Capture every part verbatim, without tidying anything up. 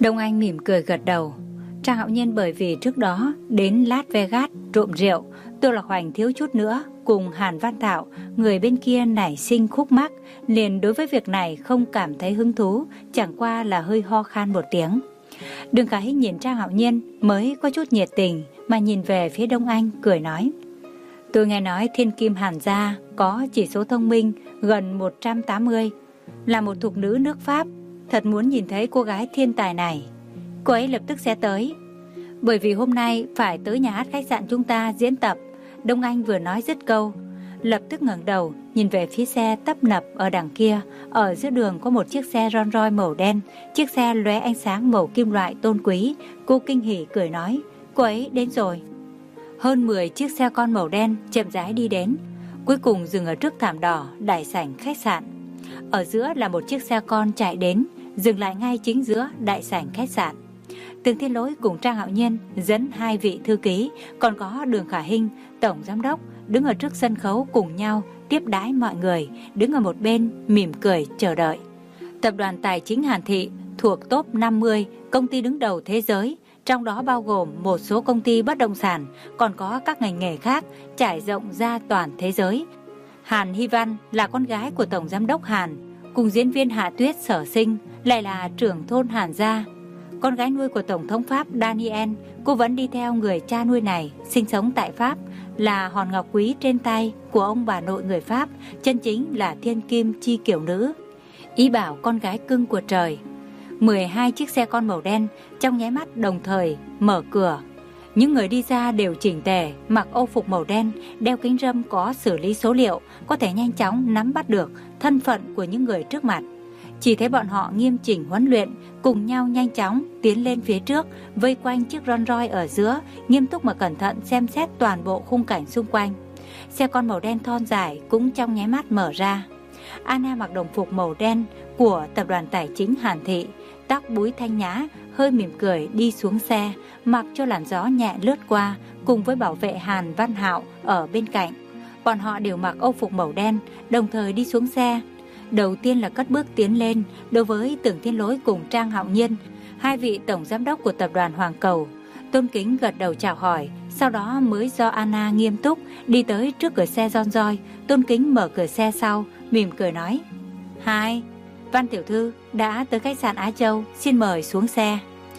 Đông Anh mỉm cười gật đầu. Trang Hạo Nhiên bởi vì trước đó đến Las Vegas trộm rượu, Tô Lạc Hoành thiếu chút nữa cùng Hàn Văn Thạo, người bên kia nảy sinh khúc mắc, liền đối với việc này không cảm thấy hứng thú, chẳng qua là hơi ho khan một tiếng. Đường Khả Hinh nhìn Trang Hạo Nhiên mới có chút nhiệt tình mà nhìn về phía Đông Anh cười nói: Tôi nghe nói Thiên Kim Hàn gia có chỉ số thông minh gần một trăm tám mươi, là một thục nữ nước Pháp, thật muốn nhìn thấy cô gái thiên tài này. Cô ấy lập tức sẽ tới, bởi vì hôm nay phải tới nhà hát khách sạn chúng ta diễn tập. Đông Anh vừa nói dứt câu, lập tức ngẩng đầu nhìn về phía xe tấp nập ở đằng kia. Ở giữa đường có một chiếc xe Rolls Royce màu đen, chiếc xe lóe ánh sáng màu kim loại tôn quý. Cô kinh hỉ cười nói: Cô ấy đến rồi. Hơn mười chiếc xe con màu đen chậm rãi đi đến, cuối cùng dừng ở trước thảm đỏ đại sảnh khách sạn. Ở giữa là một chiếc xe con chạy đến, dừng lại ngay chính giữa đại sảnh khách sạn. Tường Thiên Lỗi cùng Trang Hạo Nhiên dẫn hai vị thư ký, còn có Đường Khả Hinh, tổng giám đốc, đứng ở trước sân khấu cùng nhau tiếp đãi mọi người, đứng ở một bên mỉm cười chờ đợi. Tập đoàn Tài chính Hàn Thị thuộc top năm mươi công ty đứng đầu thế giới, trong đó bao gồm một số công ty bất động sản, còn có các ngành nghề khác trải rộng ra toàn thế giới. Hàn Hy Văn là con gái của tổng giám đốc Hàn, cùng diễn viên Hạ Tuyết sở sinh, lại là trưởng thôn Hàn gia, con gái nuôi của tổng thống Pháp Daniel. Cô vẫn đi theo người cha nuôi này, sinh sống tại Pháp, là hòn ngọc quý trên tay của ông bà nội người Pháp, chân chính là thiên kim chi kiểu nữ, ý bảo con gái cưng của trời. mười hai chiếc xe con màu đen trong nháy mắt đồng thời mở cửa. Những người đi ra đều chỉnh tề, mặc âu phục màu đen, đeo kính râm có xử lý số liệu, có thể nhanh chóng nắm bắt được thân phận của những người trước mặt. Chỉ thấy bọn họ nghiêm chỉnh huấn luyện, cùng nhau nhanh chóng tiến lên phía trước, vây quanh chiếc Rolls Royce ở giữa, nghiêm túc mà cẩn thận xem xét toàn bộ khung cảnh xung quanh. Xe con màu đen thon dài cũng trong nháy mắt mở ra. Anna mặc đồng phục màu đen của tập đoàn Tài chính Hàn Thị, tóc búi thanh nhã, hơi mỉm cười đi xuống xe, mặc cho làn gió nhẹ lướt qua, cùng với bảo vệ Hàn Văn Hạo ở bên cạnh. Bọn họ đều mặc âu phục màu đen, đồng thời đi xuống xe. Đầu tiên là cất bước tiến lên đối với Tưởng Thiên Lỗi cùng Trang Hạo Nhiên, hai vị tổng giám đốc của tập đoàn Hoàng Cầu. Tôn kính gật đầu chào hỏi, sau đó mới do Anna nghiêm túc đi tới trước cửa xe Rolls Royce. Tôn kính mở cửa xe sau, mỉm cười nói: Hai, Văn tiểu thư đã tới khách sạn Á Châu, xin mời xuống xe.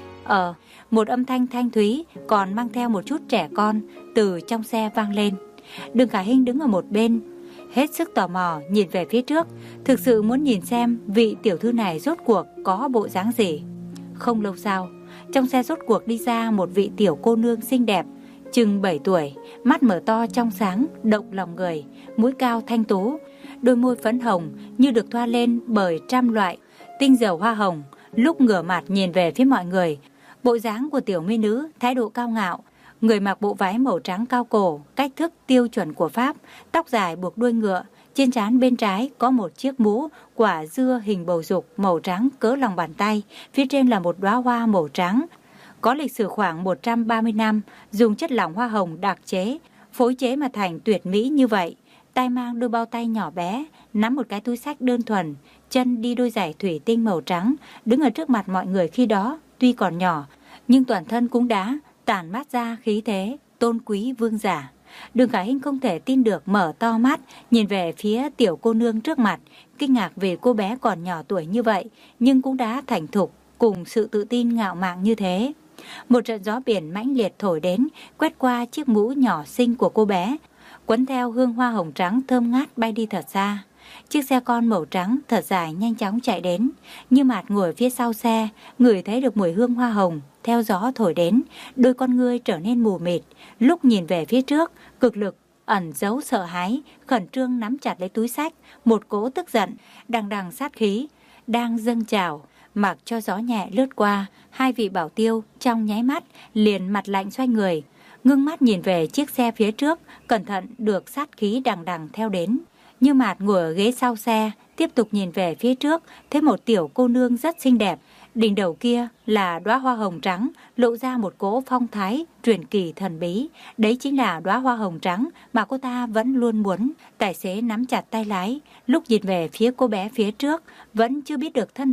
Ờ, một âm thanh thanh thúy còn mang theo một chút trẻ con từ trong xe vang lên. Đường Khả Hinh đứng ở một bên, hết sức tò mò nhìn về phía trước, thực sự muốn nhìn xem vị tiểu thư này rốt cuộc có bộ dáng gì. Không lâu sau, trong xe rốt cuộc đi ra một vị tiểu cô nương xinh đẹp, chừng bảy tuổi, mắt mở to trong sáng, động lòng người, mũi cao thanh tú, đôi môi phấn hồng như được thoa lên bởi trăm loại tinh dầu hoa hồng. Lúc ngửa mặt nhìn về phía mọi người, bộ dáng của tiểu mỹ nữ thái độ cao ngạo, người mặc bộ váy màu trắng cao cổ, cách thức tiêu chuẩn của Pháp, tóc dài buộc đuôi ngựa, trên trán bên trái có một chiếc mũ quả dưa hình bầu dục màu trắng cỡ lòng bàn tay, phía trên là một đóa hoa màu trắng, có lịch sử khoảng một trăm ba mươi năm, dùng chất lỏng hoa hồng đặc chế, phối chế mà thành tuyệt mỹ như vậy. Tay mang đôi bao tay nhỏ bé, nắm một cái túi xách đơn thuần, chân đi đôi giày thủy tinh màu trắng, đứng ở trước mặt mọi người khi đó, tuy còn nhỏ, nhưng toàn thân cũng đã tản mát ra khí thế tôn quý vương giả. Đường Khả Hinh không thể tin được mở to mắt, nhìn về phía tiểu cô nương trước mặt, kinh ngạc vì cô bé còn nhỏ tuổi như vậy, nhưng cũng đã thành thục, cùng sự tự tin ngạo mạn như thế. Một trận gió biển mãnh liệt thổi đến, quét qua chiếc mũ nhỏ xinh của cô bé, quấn theo hương hoa hồng trắng thơm ngát bay đi thật xa. Chiếc xe con màu trắng thật dài nhanh chóng chạy đến, Như Mạt ngồi phía sau xe, ngửi thấy được mùi hương hoa hồng theo gió thổi đến, đôi con ngươi trở nên mù mịt, lúc nhìn về phía trước, cực lực ẩn giấu sợ hãi, khẩn trương nắm chặt lấy túi xách, một cỗ tức giận, đằng đằng sát khí đang dâng trào. Mặc cho gió nhẹ lướt qua, hai vị bảo tiêu trong nháy mắt liền mặt lạnh xoay người, ngưng mắt nhìn về chiếc xe phía trước, cẩn thận được sát khí đằng đằng theo đến. Như Mạt ngồi ở ghế sau xe, tiếp tục nhìn về phía trước, thấy một tiểu cô nương rất xinh đẹp, đỉnh đầu kia là đóa hoa hồng trắng, lộ ra một cỗ phong thái truyền kỳ thần bí. Đấy chính là đóa hoa hồng trắng mà cô ta vẫn luôn muốn. Tài xế nắm chặt tay lái, lúc nhìn về phía cô bé phía trước, vẫn chưa biết được thân phận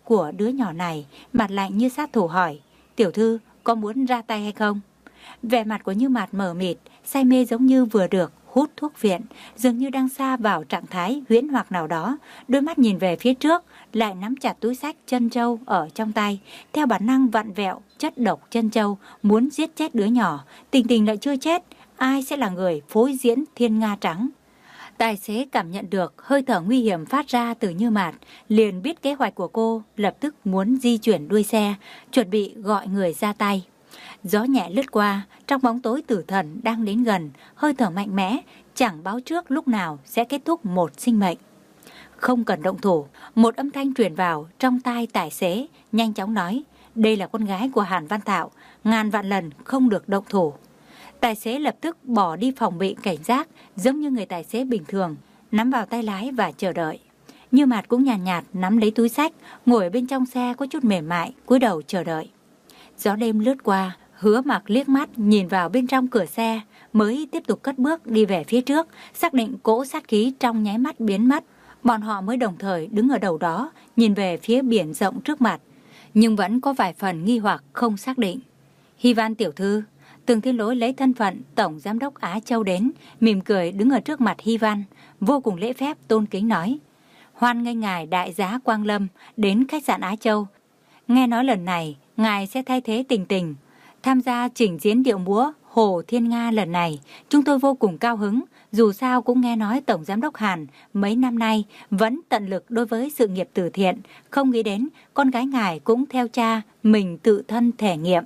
của đứa nhỏ này, mặt lạnh như sát thủ hỏi, tiểu thư có muốn ra tay hay không? Vẻ mặt của Như Mạt mờ mịt, say mê giống như vừa được hút thuốc viện, dường như đang sa vào trạng thái huyễn hoặc nào đó. Đôi mắt nhìn về phía trước, lại nắm chặt túi xách chân trâu ở trong tay, theo bản năng vặn vẹo chất độc chân trâu, muốn giết chết đứa nhỏ. Tình Tình lại chưa chết, ai sẽ là người phối diễn Thiên Nga Trắng? Tài xế cảm nhận được hơi thở nguy hiểm phát ra từ Như Mạt, liền biết kế hoạch của cô, lập tức muốn di chuyển đuôi xe, chuẩn bị gọi người ra tay. Gió nhẹ lướt qua, trong bóng tối tử thần đang đến gần, hơi thở mạnh mẽ, chẳng báo trước lúc nào sẽ kết thúc một sinh mệnh. Không cần động thủ, một âm thanh truyền vào trong tai tài xế, nhanh chóng nói, đây là con gái của Hàn Văn Thạo, ngàn vạn lần không được động thủ. Tài xế lập tức bỏ đi phòng bị cảnh giác, giống như người tài xế bình thường, nắm vào tay lái và chờ đợi. Như Mạt cũng nhàn nhạt, nhạt nắm lấy túi xách, ngồi ở bên trong xe có chút mềm mại, cúi đầu chờ đợi. Gió đêm lướt qua, Hứa Mặc liếc mắt nhìn vào bên trong cửa xe, mới tiếp tục cất bước đi về phía trước, xác định cỗ sát khí trong nháy mắt biến mất. Bọn họ mới đồng thời đứng ở đầu đó, nhìn về phía biển rộng trước mặt, nhưng vẫn có vài phần nghi hoặc không xác định. Hy Văn tiểu thư, Tường Thiên Lỗi lấy thân phận Tổng Giám đốc Á Châu đến, mỉm cười đứng ở trước mặt Hy Văn, vô cùng lễ phép tôn kính nói, hoan nghênh ngài đại giá Quang Lâm đến khách sạn Á Châu. Nghe nói lần này ngài sẽ thay thế Tình Tình tham gia trình diễn điệu múa Hồ Thiên Nga lần này, chúng tôi vô cùng cao hứng. Dù sao cũng nghe nói Tổng Giám đốc Hàn mấy năm nay vẫn tận lực đối với sự nghiệp từ thiện, không nghĩ đến con gái ngài cũng theo cha mình tự thân thể nghiệm.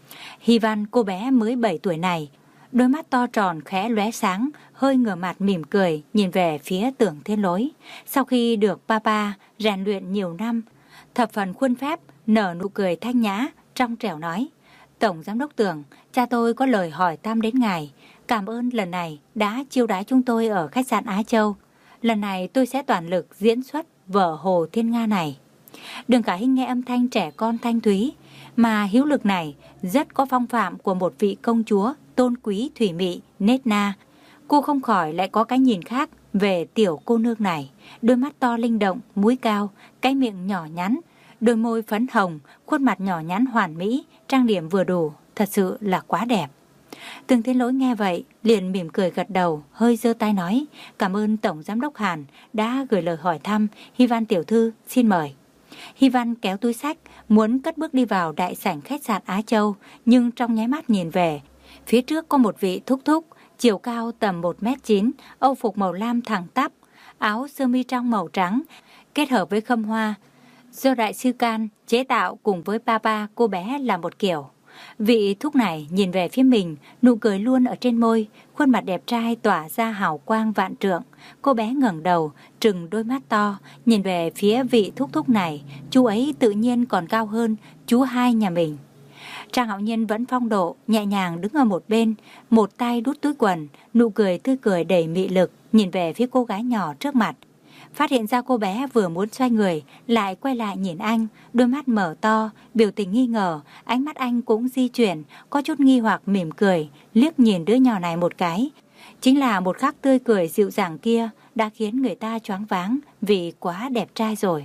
Hy Văn, cô bé mới bảy tuổi này, đôi mắt to tròn khẽ lóe sáng, hơi ngửa mặt mỉm cười nhìn về phía Tưởng Thiên Lỗi. Sau khi được papa rèn luyện nhiều năm, thập phần khuôn phép, nở nụ cười thanh nhã, trong trẻo nói, Tổng Giám đốc Tưởng, cha tôi có lời hỏi thăm đến ngài. Cảm ơn lần này đã chiêu đãi chúng tôi ở khách sạn Á Châu. Lần này tôi sẽ toàn lực diễn xuất vở Hồ Thiên Nga này. Đường Khả Hinh nghe âm thanh trẻ con thanh thúy, mà hiếu lực này rất có phong phạm của một vị công chúa tôn quý thủy mị nết na. Cô không khỏi lại có cái nhìn khác về tiểu cô nương này. Đôi mắt to linh động, mũi cao, cái miệng nhỏ nhắn, đôi môi phấn hồng, khuôn mặt nhỏ nhắn hoàn mỹ, trang điểm vừa đủ, thật sự là quá đẹp. Tường Thiên Lỗi nghe vậy, liền mỉm cười gật đầu, hơi giơ tay nói, cảm ơn Tổng Giám đốc Hàn đã gửi lời hỏi thăm, Hy Văn tiểu thư, xin mời. Hy Văn kéo túi xách, muốn cất bước đi vào đại sảnh khách sạn Á Châu, nhưng trong nháy mắt nhìn về, phía trước có một vị thúc thúc, chiều cao tầm một mét chín, âu phục màu lam thẳng tắp, áo sơ mi trong màu trắng, kết hợp với khâm hoa, do đại sư Can chế tạo cùng với papa cô bé là một kiểu. Vị thúc này nhìn về phía mình, nụ cười luôn ở trên môi, khuôn mặt đẹp trai tỏa ra hào quang vạn trượng. Cô bé ngẩng đầu, trừng đôi mắt to, nhìn về phía vị thúc thúc này, chú ấy tự nhiên còn cao hơn chú hai nhà mình. Trang Hạo Nhiên vẫn phong độ, nhẹ nhàng đứng ở một bên, một tay đút túi quần, nụ cười tươi cười đầy mị lực, nhìn về phía cô gái nhỏ trước mặt. Phát hiện ra cô bé vừa muốn xoay người, lại quay lại nhìn anh, đôi mắt mở to, biểu tình nghi ngờ, ánh mắt anh cũng di chuyển, có chút nghi hoặc mỉm cười, liếc nhìn đứa nhỏ này một cái. Chính là một khắc tươi cười dịu dàng kia đã khiến người ta choáng váng vì quá đẹp trai rồi.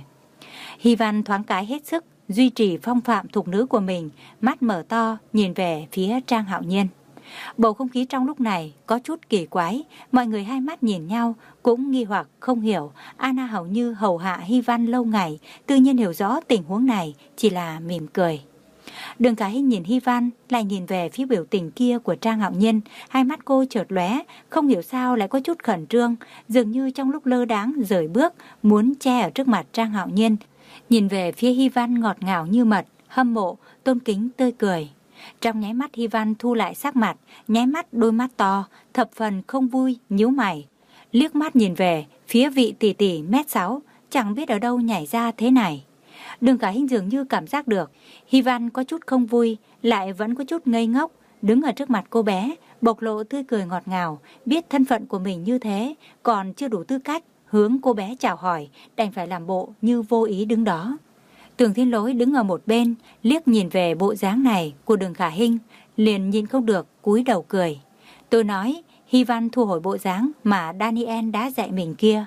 Hy Văn thoáng cái hết sức, duy trì phong phạm thục nữ của mình, mắt mở to, nhìn về phía Trang Hạo Nhiên. Bầu không khí trong lúc này có chút kỳ quái, mọi người hai mắt nhìn nhau, cũng nghi hoặc không hiểu. Anna hầu như hầu hạ Hy Văn lâu ngày, tự nhiên hiểu rõ tình huống này, chỉ là mỉm cười. Đường Khả Hinh nhìn Hy Văn, lại nhìn về phía biểu tình kia của Trang Hạo Nhiên, hai mắt cô chợt lóe, không hiểu sao lại có chút khẩn trương, dường như trong lúc lơ đãng rời bước, muốn che ở trước mặt Trang Hạo Nhiên. Nhìn về phía Hy Văn ngọt ngào như mật, hâm mộ, tôn kính tươi cười. Trong nháy mắt Hy Văn thu lại sắc mặt, nháy mắt đôi mắt to, thập phần không vui, nhíu mày. Liếc mắt nhìn về phía vị tỷ tỷ mét sáu, chẳng biết ở đâu nhảy ra thế này. Đường Khả Hinh dường như cảm giác được, Hy Văn có chút không vui, lại vẫn có chút ngây ngốc, đứng ở trước mặt cô bé, bộc lộ tươi cười ngọt ngào, biết thân phận của mình như thế, còn chưa đủ tư cách, hướng cô bé chào hỏi, đành phải làm bộ như vô ý đứng đó. Tưởng Thiên Lỗi đứng ở một bên, liếc nhìn về bộ dáng này của Đường Khả Hinh, liền nhìn không được, cúi đầu cười. Tôi nói, Hy Văn thu hồi bộ dáng mà Daniel đã dạy mình kia.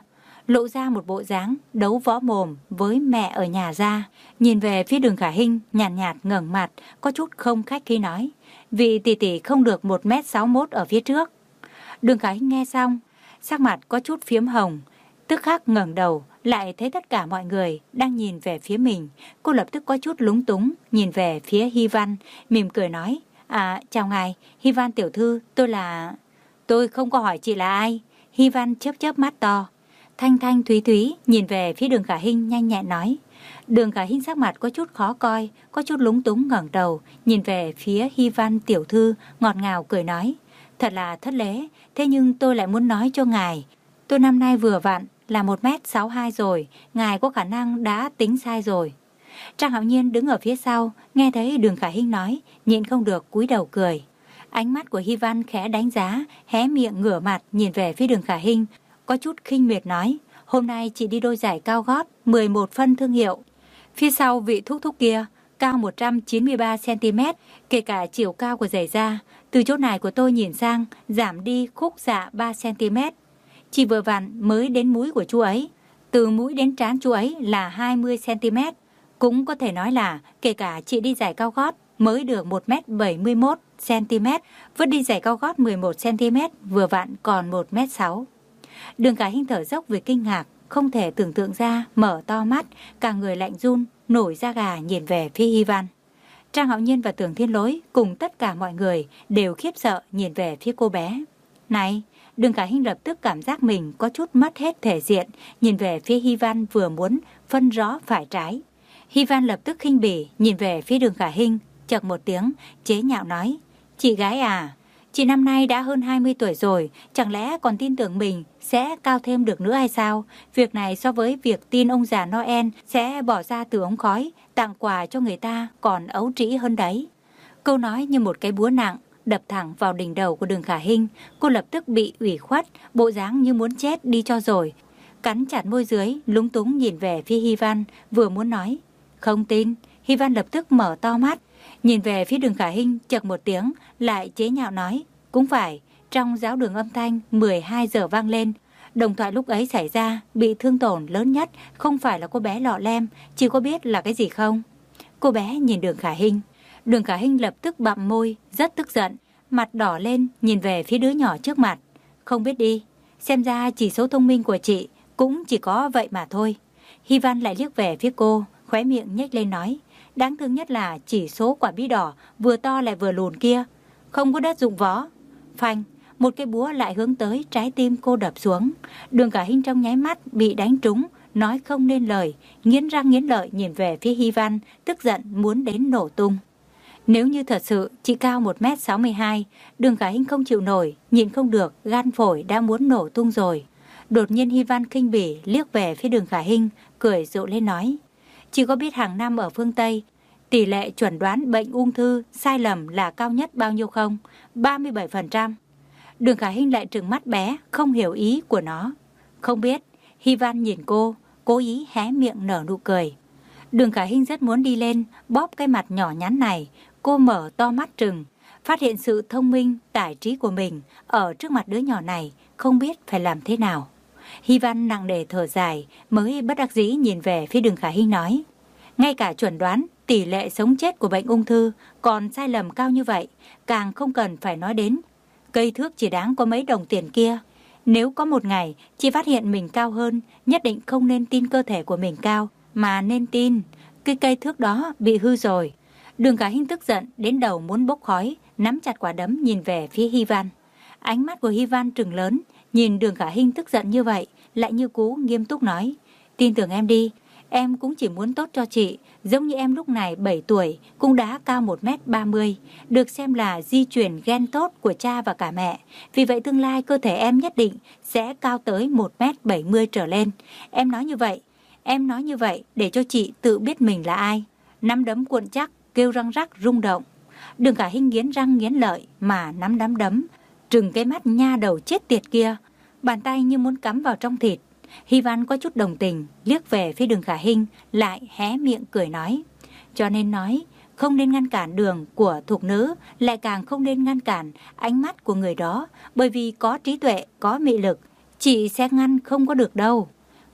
lộ ra một bộ dáng đấu võ mồm với mẹ ở nhà ra. Nhìn về phía Đường Khả Hinh, nhàn nhạt, nhạt ngẩng mặt, có chút không khách khí nói, vì tỷ tỷ không được một mét sáu mốt ở phía trước. Đường Khả Hinh nghe xong, sắc mặt có chút phiếm hồng, tức khắc ngẩng đầu, lại thấy tất cả mọi người đang nhìn về phía mình. Cô lập tức có chút lúng túng, nhìn về phía Hy Văn, mỉm cười nói, à, chào ngài, Hy Văn tiểu thư, tôi là... Tôi không có hỏi chị là ai. Hy Văn chớp chớp mắt to. Thanh thanh thúy thúy nhìn về phía Đường Khả Hinh nhanh nhẹn nói. Đường Khả Hinh sắc mặt có chút khó coi, có chút lúng túng ngẩng đầu, nhìn về phía Hy Văn tiểu thư, ngọt ngào cười nói. Thật là thất lễ, thế nhưng tôi lại muốn nói cho ngài. Tôi năm nay vừa vặn là một mét sáu hai rồi, ngài có khả năng đã tính sai rồi. Trang Hạo Nhiên đứng ở phía sau, nghe thấy Đường Khả Hinh nói, nhịn không được cúi đầu cười. Ánh mắt của Hy Văn khẽ đánh giá, hé miệng ngửa mặt nhìn về phía Đường Khả Hinh, có chút khinh miệt nói, hôm nay chị đi đôi giày cao gót mười một phân thương hiệu. Phía sau vị thúc thúc kia, cao một trăm chín mươi ba xăng ti mét, kể cả chiều cao của giày da, từ chỗ này của tôi nhìn sang, giảm đi khúc dạ ba xăng ti mét. Chỉ vừa vặn mới đến mũi của chú ấy, từ mũi đến trán chú ấy là hai mươi xăng ti mét. Cũng có thể nói là kể cả chị đi giày cao gót mới được một mét bảy mươi mốt xăng ti mét, vứt đi giày cao gót mười một xăng ti mét vừa vặn còn một mét sáu. Đường Khả Hinh thở dốc vì kinh ngạc, không thể tưởng tượng ra, mở to mắt, cả người lạnh run, nổi da gà nhìn về phía Hy Văn. Trang Hạo Nhiên và Tưởng Thiên Lỗi cùng tất cả mọi người đều khiếp sợ nhìn về phía cô bé. Này, Đường Khả Hinh lập tức cảm giác mình có chút mất hết thể diện, nhìn về phía Hy Văn vừa muốn phân rõ phải trái. Hy Văn lập tức khinh bỉ nhìn về phía Đường Khả Hinh, chậc một tiếng, chế nhạo nói, chị gái à, chị năm nay đã hơn hai mươi tuổi rồi, chẳng lẽ còn tin tưởng mình sẽ cao thêm được nữa hay sao? Việc này so với việc tin ông già Noel sẽ bỏ ra từ ống khói, tặng quà cho người ta còn ấu trĩ hơn đấy. Câu nói như một cái búa nặng, đập thẳng vào đỉnh đầu của Đường Khả Hinh, cô lập tức bị ủy khuất, bộ dáng như muốn chết đi cho rồi. Cắn chặt môi dưới, lúng túng nhìn về phía Hy Văn, vừa muốn nói, không tin. Hy Văn lập tức mở to mắt, nhìn về phía Đường Khả Hinh, chậc một tiếng, lại chế nhạo nói, cũng phải, trong giáo đường âm thanh mười hai giờ vang lên. Đồng thoại lúc ấy xảy ra, bị thương tổn lớn nhất không phải là cô bé lọ lem, chỉ có biết là cái gì không? Cô bé nhìn Đường Khả Hinh. Đường Khả Hinh lập tức bặm môi, rất tức giận, mặt đỏ lên nhìn về phía đứa nhỏ trước mặt. Không biết đi, xem ra chỉ số thông minh của chị cũng chỉ có vậy mà thôi. Hy Văn lại liếc về phía cô, khóe miệng nhếch lên nói, đáng thương nhất là chỉ số quả bí đỏ vừa to lại vừa lùn kia, không có đất dụng võ. Phanh, một cái búa lại hướng tới trái tim cô đập xuống. Đường Khả Hinh trong nháy mắt bị đánh trúng, nói không nên lời, nghiến răng nghiến lợi nhìn về phía Hy Văn, tức giận muốn đến nổ tung. Nếu như thật sự chỉ cao một mét sáu mươi hai, Đường Khả Hinh không chịu nổi, nhìn không được, gan phổi đã muốn nổ tung rồi. Đột nhiên Hy Văn khinh bỉ liếc về phía Đường Khả Hinh, cười rộ lên nói, chỉ có biết hàng năm ở phương Tây, tỷ lệ chuẩn đoán bệnh ung thư sai lầm là cao nhất bao nhiêu không? ba mươi bảy phần trăm. Đường Khả Hinh lại trừng mắt bé, không hiểu ý của nó. Không biết. Hy Văn nhìn cô, cố ý hé miệng nở nụ cười. Đường Khả Hinh rất muốn đi lên, bóp cái mặt nhỏ nhắn này. Cô mở to mắt trừng, phát hiện sự thông minh, tài trí của mình ở trước mặt đứa nhỏ này, không biết phải làm thế nào. Hy Văn nặng nề thở dài, mới bất đắc dĩ nhìn về phía Đường Khả Hinh nói, ngay cả chuẩn đoán tỷ lệ sống chết của bệnh ung thư còn sai lầm cao như vậy, càng không cần phải nói đến cây thước chỉ đáng có mấy đồng tiền kia. Nếu có một ngày chị phát hiện mình cao hơn, nhất định không nên tin cơ thể của mình cao, mà nên tin cái cây thước đó bị hư rồi. Đường Khả Hinh tức giận đến đầu muốn bốc khói, nắm chặt quả đấm nhìn về phía Hy Văn. Ánh mắt của Hy Văn trừng lớn, nhìn Đường Khả Hinh tức giận như vậy, lại như cú nghiêm túc nói, tin tưởng em đi, em cũng chỉ muốn tốt cho chị, giống như em lúc này bảy tuổi cũng đã cao một mét ba mươi, được xem là di truyền gen tốt của cha và cả mẹ. Vì vậy tương lai cơ thể em nhất định sẽ cao tới một mét bảy mươi trở lên. Em nói như vậy, em nói như vậy để cho chị tự biết mình là ai. Nắm đấm cuộn chắc, kêu răng rắc rung động. Đường Khả Hinh nghiến răng nghiến lợi mà nắm nắm đấm, trừng cái mắt nha đầu chết tiệt kia, bàn tay như muốn cắm vào trong thịt. Hy Văn có chút đồng tình, liếc về phía Đường Khả Hinh, lại hé miệng cười nói, cho nên nói, không nên ngăn cản đường của thục nữ, lại càng không nên ngăn cản ánh mắt của người đó, bởi vì có trí tuệ, có mị lực, chị sẽ ngăn không có được đâu.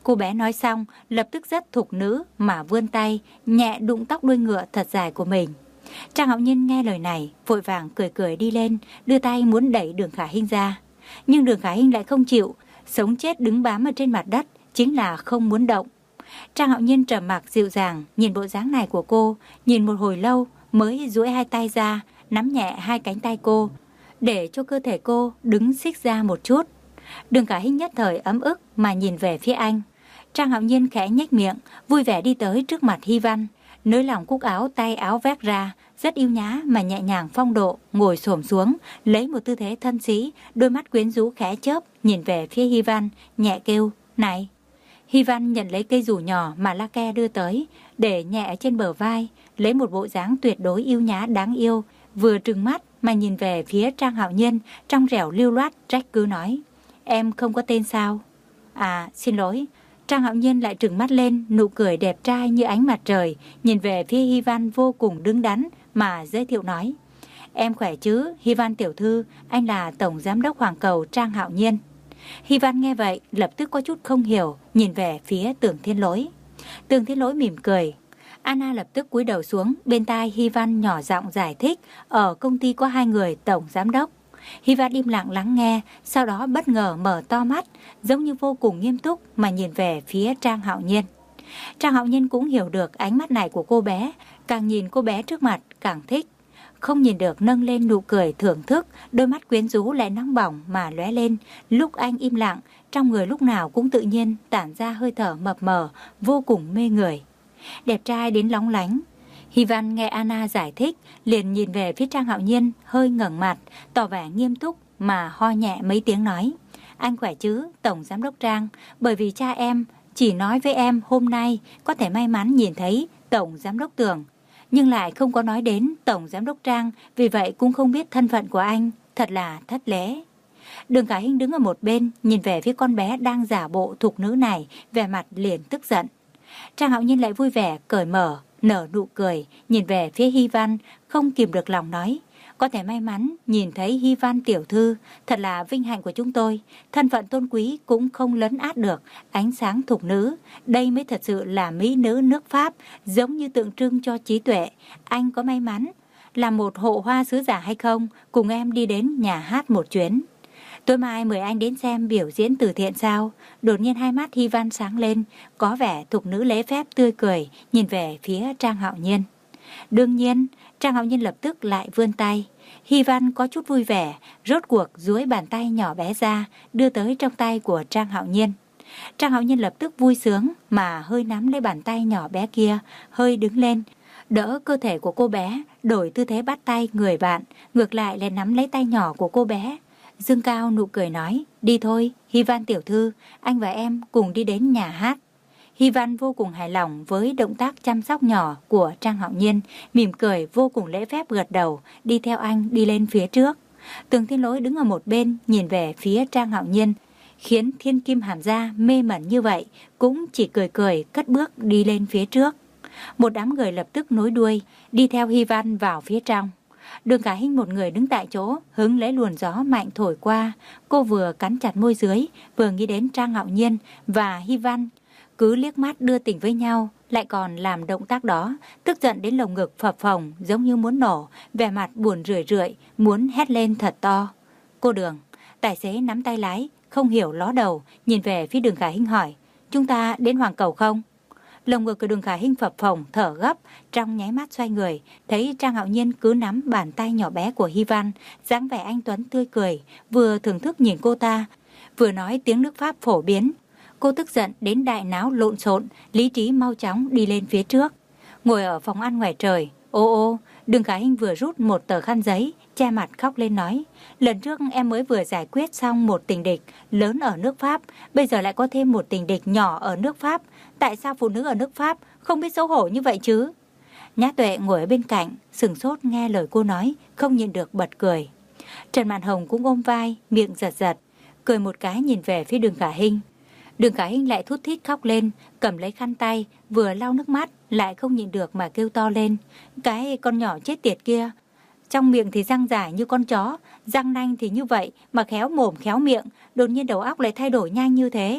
Cô bé nói xong, lập tức rất thục nữ mà vươn tay, nhẹ đụng tóc đuôi ngựa thật dài của mình. Trang Hạo Nhiên nghe lời này, vội vàng cười cười đi lên, đưa tay muốn đẩy Đường Khả Hinh ra. Nhưng Đường Khả Hinh lại không chịu, sống chết đứng bám ở trên mặt đất, chính là không muốn động. Trang Hạo Nhiên trầm mặc dịu dàng, nhìn bộ dáng này của cô, nhìn một hồi lâu mới duỗi hai tay ra, nắm nhẹ hai cánh tay cô, để cho cơ thể cô đứng xích ra một chút. Đường Khả Hinh nhất thời ấm ức mà nhìn về phía anh. Trang Hạo Nhiên khẽ nhếch miệng, vui vẻ đi tới trước mặt Hy Văn, nới lỏng cúc áo tay áo vét ra, rất yêu nhã mà nhẹ nhàng phong độ, ngồi xổm xuống, lấy một tư thế thân sĩ, đôi mắt quyến rũ khẽ chớp, nhìn về phía Hy Văn, nhẹ kêu, này. Hy Văn nhận lấy cây dù nhỏ mà La Ke đưa tới, để nhẹ trên bờ vai, lấy một bộ dáng tuyệt đối yêu nhã đáng yêu, vừa trừng mắt mà nhìn về phía Trang Hạo Nhiên, trong trẻo lưu loát trách cứ nói, em không có tên sao? À, xin lỗi. Trang Hạo Nhiên lại trừng mắt lên, nụ cười đẹp trai như ánh mặt trời, nhìn về phía Hy Văn vô cùng đứng đắn mà giới thiệu nói, em khỏe chứ, Hy Văn tiểu thư, anh là Tổng Giám đốc Hoàng Cầu Trang Hạo Nhiên. Hy Văn nghe vậy, lập tức có chút không hiểu, nhìn về phía Tưởng Thiên Lỗi. Tưởng Thiên Lỗi mỉm cười. Anna lập tức cúi đầu xuống, bên tai Hy Văn nhỏ giọng giải thích, ở công ty có hai người Tổng Giám đốc. Hy Văn im lặng lắng nghe, sau đó bất ngờ mở to mắt, giống như vô cùng nghiêm túc mà nhìn về phía Trang Hạo Nhiên. Trang Hạo Nhiên cũng hiểu được ánh mắt này của cô bé, càng nhìn cô bé trước mặt càng thích. Không nhìn được nâng lên nụ cười thưởng thức, đôi mắt quyến rũ lại nóng bỏng mà lóe lên. Lúc anh im lặng, trong người lúc nào cũng tự nhiên tản ra hơi thở mập mờ, vô cùng mê người. Đẹp trai đến lóng lánh. Hy Văn nghe Anna giải thích, liền nhìn về phía Trang Hạo Nhiên, hơi ngẩng mặt, tỏ vẻ nghiêm túc mà ho nhẹ mấy tiếng nói, anh khỏe chứ, Tổng Giám đốc Trang, bởi vì cha em chỉ nói với em hôm nay có thể may mắn nhìn thấy Tổng Giám đốc Tưởng, nhưng lại không có nói đến Tổng Giám đốc Trang, vì vậy cũng không biết thân phận của anh, thật là thất lễ. Đường Khả Hinh đứng ở một bên, nhìn về phía con bé đang giả bộ thục nữ này, vẻ mặt liền tức giận. Trang Hạo Nhiên lại vui vẻ, cởi mở, nở nụ cười, nhìn về phía Hy Văn, không kìm được lòng nói, có thể may mắn nhìn thấy Hy Văn tiểu thư, thật là vinh hạnh của chúng tôi, thân phận tôn quý cũng không lấn át được ánh sáng thục nữ, đây mới thật sự là mỹ nữ nước Pháp, giống như tượng trưng cho trí tuệ. Anh có may mắn là một hộ hoa sứ giả hay không, cùng em đi đến nhà hát một chuyến. Tối mai mời anh đến xem biểu diễn từ thiện sao? Đột nhiên hai mắt Hy Văn sáng lên, có vẻ thục nữ lễ phép tươi cười, nhìn về phía Trang Hạo Nhiên. Đương nhiên, Trang Hạo Nhiên lập tức lại vươn tay. Hy Văn có chút vui vẻ, rốt cuộc duỗi bàn tay nhỏ bé ra, đưa tới trong tay của Trang Hạo Nhiên. Trang Hạo Nhiên lập tức vui sướng mà hơi nắm lấy bàn tay nhỏ bé kia, hơi đứng lên, đỡ cơ thể của cô bé, đổi tư thế bắt tay người bạn, ngược lại lại nắm lấy tay nhỏ của cô bé. Dương cao nụ cười nói, đi thôi, Hy Văn tiểu thư, anh và em cùng đi đến nhà hát. Hy Văn vô cùng hài lòng với động tác chăm sóc nhỏ của Trang Hạo Nhiên, mỉm cười vô cùng lễ phép gật đầu, đi theo anh đi lên phía trước. Tưởng Thiên Lỗi đứng ở một bên nhìn về phía Trang Hạo Nhiên, khiến Thiên Kim Hàm Gia mê mẩn như vậy, cũng chỉ cười cười cất bước đi lên phía trước. Một đám người lập tức nối đuôi, đi theo Hy Văn vào phía trong. Đường Khả Hinh một người đứng tại chỗ, hứng lấy luồng gió mạnh thổi qua. Cô vừa cắn chặt môi dưới, vừa nghĩ đến Trang Hạo Nhiên và Hy Văn. Cứ liếc mắt đưa tình với nhau, lại còn làm động tác đó, tức giận đến lồng ngực phập phồng giống như muốn nổ, vẻ mặt buồn rười rượi, muốn hét lên thật to. Cô Đường, tài xế nắm tay lái, không hiểu ló đầu, nhìn về phía Đường Khả Hinh hỏi, chúng ta đến Hoàng Cầu không? Lồng ngực của Đường Khả Hinh phập phồng thở gấp, trong nháy mắt xoay người, thấy Trang Hạo Nhiên cứ nắm bàn tay nhỏ bé của Hy Văn, dáng vẻ anh tuấn tươi cười, vừa thưởng thức nhìn cô ta, vừa nói tiếng nước Pháp phổ biến. Cô tức giận đến đại náo lộn xộn, lý trí mau chóng đi lên phía trước. Ngồi ở phòng ăn ngoài trời, ô ô, Đường Khả Hinh vừa rút một tờ khăn giấy, che mặt khóc lên nói, lần trước em mới vừa giải quyết xong một tình địch lớn ở nước Pháp, bây giờ lại có thêm một tình địch nhỏ ở nước Pháp, tại sao phụ nữ ở nước Pháp không biết xấu hổ như vậy chứ? Nhã Tuệ ngồi ở bên cạnh, sửng sốt nghe lời cô nói, không nhịn được bật cười. Trần Mạn Hồng cũng ôm vai, miệng giật giật, cười một cái nhìn về phía Đường Khả Hinh. Đường Khả Hinh lại thút thít khóc lên, cầm lấy khăn tay, vừa lau nước mắt, lại không nhịn được mà kêu to lên. Cái con nhỏ chết tiệt kia, trong miệng thì răng dài như con chó, răng nanh thì như vậy, mà khéo mồm khéo miệng, đột nhiên đầu óc lại thay đổi nhanh như thế.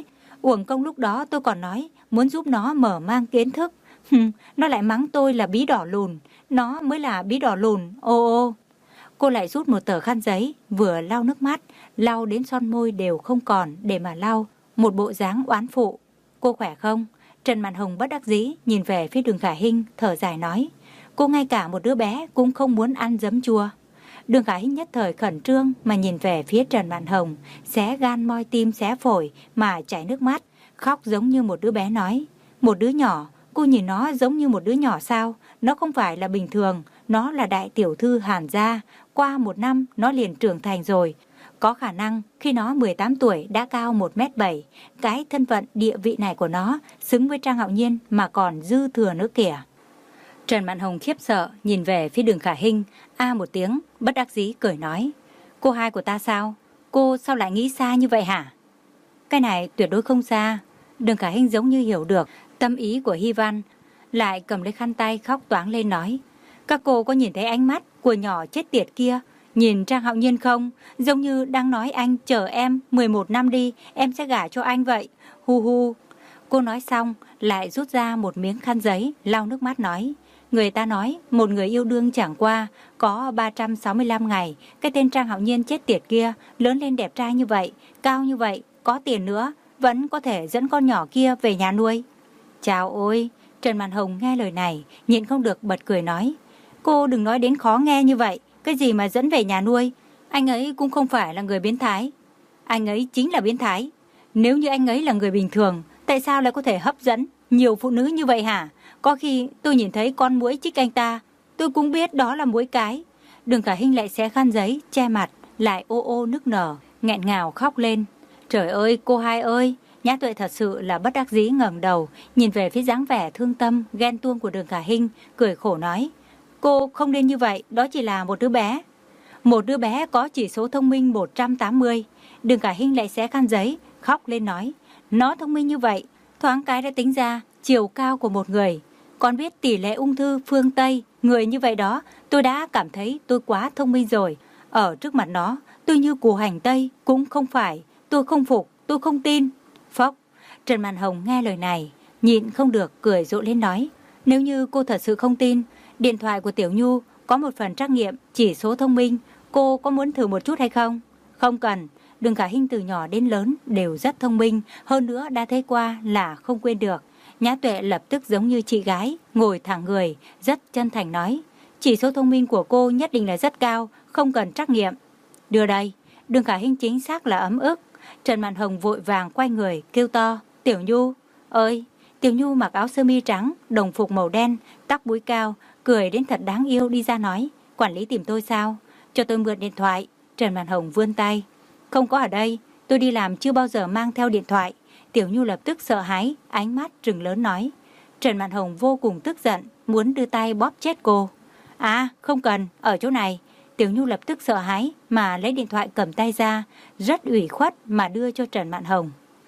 Uổng công lúc đó tôi còn nói muốn giúp nó mở mang kiến thức. Hừm, nó lại mắng tôi là bí đỏ lùn. Nó mới là bí đỏ lùn, ô ô. Cô lại rút một tờ khăn giấy, vừa lau nước mắt, lau đến son môi đều không còn để mà lau, một bộ dáng oán phụ. Cô khỏe không? Trần Mạn Hồng bất đắc dĩ nhìn về phía Đường Khả Hinh, thở dài nói. Cô ngay cả một đứa bé cũng không muốn ăn giấm chua. Đường Khả Hinh nhất thời khẩn trương mà nhìn về phía Trần Mạn Hồng, xé gan moi tim xé phổi mà chảy nước mắt, khóc giống như một đứa bé nói. Một đứa nhỏ, cô nhìn nó giống như một đứa nhỏ sao? Nó không phải là bình thường, nó là đại tiểu thư Hàn gia. Qua một năm nó liền trưởng thành rồi. Có khả năng khi nó mười tám tuổi đã cao một mét bảy. Cái thân phận địa vị này của nó xứng với Trang Hạo Nhiên mà còn dư thừa nữa kìa. Trần Mạn Hồng khiếp sợ nhìn về phía Đường Khả Hinh, a một tiếng, bất đắc dĩ cười nói. Cô hai của ta sao? Cô sao lại nghĩ xa như vậy hả? Cái này tuyệt đối không xa. Đường Khả Hinh giống như hiểu được tâm ý của Hy Văn, lại cầm lấy khăn tay khóc toáng lên nói. Các cô có nhìn thấy ánh mắt của nhỏ chết tiệt kia nhìn Trang Hạo Nhiên không? Giống như đang nói anh chờ em mười một năm đi, em sẽ gả cho anh vậy. Hu hu. Cô nói xong lại rút ra một miếng khăn giấy lau nước mắt nói. Người ta nói một người yêu đương chẳng qua có ba trăm sáu mươi lăm ngày. Cái tên Trang Hạo Nhiên chết tiệt kia lớn lên đẹp trai như vậy, cao như vậy, có tiền nữa, vẫn có thể dẫn con nhỏ kia về nhà nuôi. Chào ôi. Trần Mạn Hồng nghe lời này nhịn không được bật cười nói. Cô đừng nói đến khó nghe như vậy. Cái gì mà dẫn về nhà nuôi? Anh ấy cũng không phải là người biến thái. Anh ấy chính là biến thái. Nếu như anh ấy là người bình thường, tại sao lại có thể hấp dẫn nhiều phụ nữ như vậy hả? Có khi tôi nhìn thấy con muỗi chích anh ta, tôi cũng biết đó là muỗi cái. Đường Khả Hinh lại xé khăn giấy che mặt, lại ô ô nức nở, nghẹn ngào khóc lên. Trời ơi, cô hai ơi. Nhã Tuệ thật sự là bất đắc dĩ ngẩng đầu, nhìn về phía dáng vẻ thương tâm, ghen tuông của Đường Khả Hinh, cười khổ nói. Cô không nên như vậy, đó chỉ là một đứa bé. Một đứa bé có chỉ số thông minh một trăm tám mươi. Đường Khả Hinh lại xé khăn giấy, khóc lên nói. Nó thông minh như vậy, thoáng cái đã tính ra chiều cao của một người. Còn biết tỷ lệ ung thư phương Tây, người như vậy đó, tôi đã cảm thấy tôi quá thông minh rồi. Ở trước mặt nó, tôi như củ hành Tây, cũng không phải. Tôi không phục, tôi không tin. Phốc. Trần Mạn Hồng nghe lời này, nhịn không được cười rộ lên nói. Nếu như cô thật sự không tin, điện thoại của Tiểu Nhu có một phần trắc nghiệm chỉ số thông minh, cô có muốn thử một chút hay không? Không cần. Đường Khả Hinh từ nhỏ đến lớn đều rất thông minh, hơn nữa đã thấy qua là không quên được. Nhã Tuệ lập tức giống như chị gái, ngồi thẳng người, rất chân thành nói. Chỉ số thông minh của cô nhất định là rất cao, không cần trắc nghiệm. Đưa đây. Đường Khả Hinh chính xác là ấm ức. Trần Mạn Hồng vội vàng quay người, kêu to. Tiểu Nhu, ơi. Tiểu Nhu mặc áo sơ mi trắng, đồng phục màu đen, tóc búi cao, cười đến thật đáng yêu đi ra nói. Quản lý tìm tôi sao? Cho tôi mượn điện thoại. Trần Mạn Hồng vươn tay. Không có ở đây, tôi đi làm chưa bao giờ mang theo điện thoại. Tiểu Nhu lập tức sợ hãi, ánh mắt trừng lớn nói. Trần Mạn Hồng vô cùng tức giận, muốn đưa tay bóp chết cô. À, không cần, ở chỗ này. Tiểu Nhu lập tức sợ hãi mà lấy điện thoại cầm tay ra, rất ủy khuất mà đưa cho Trần Mạn Hồng.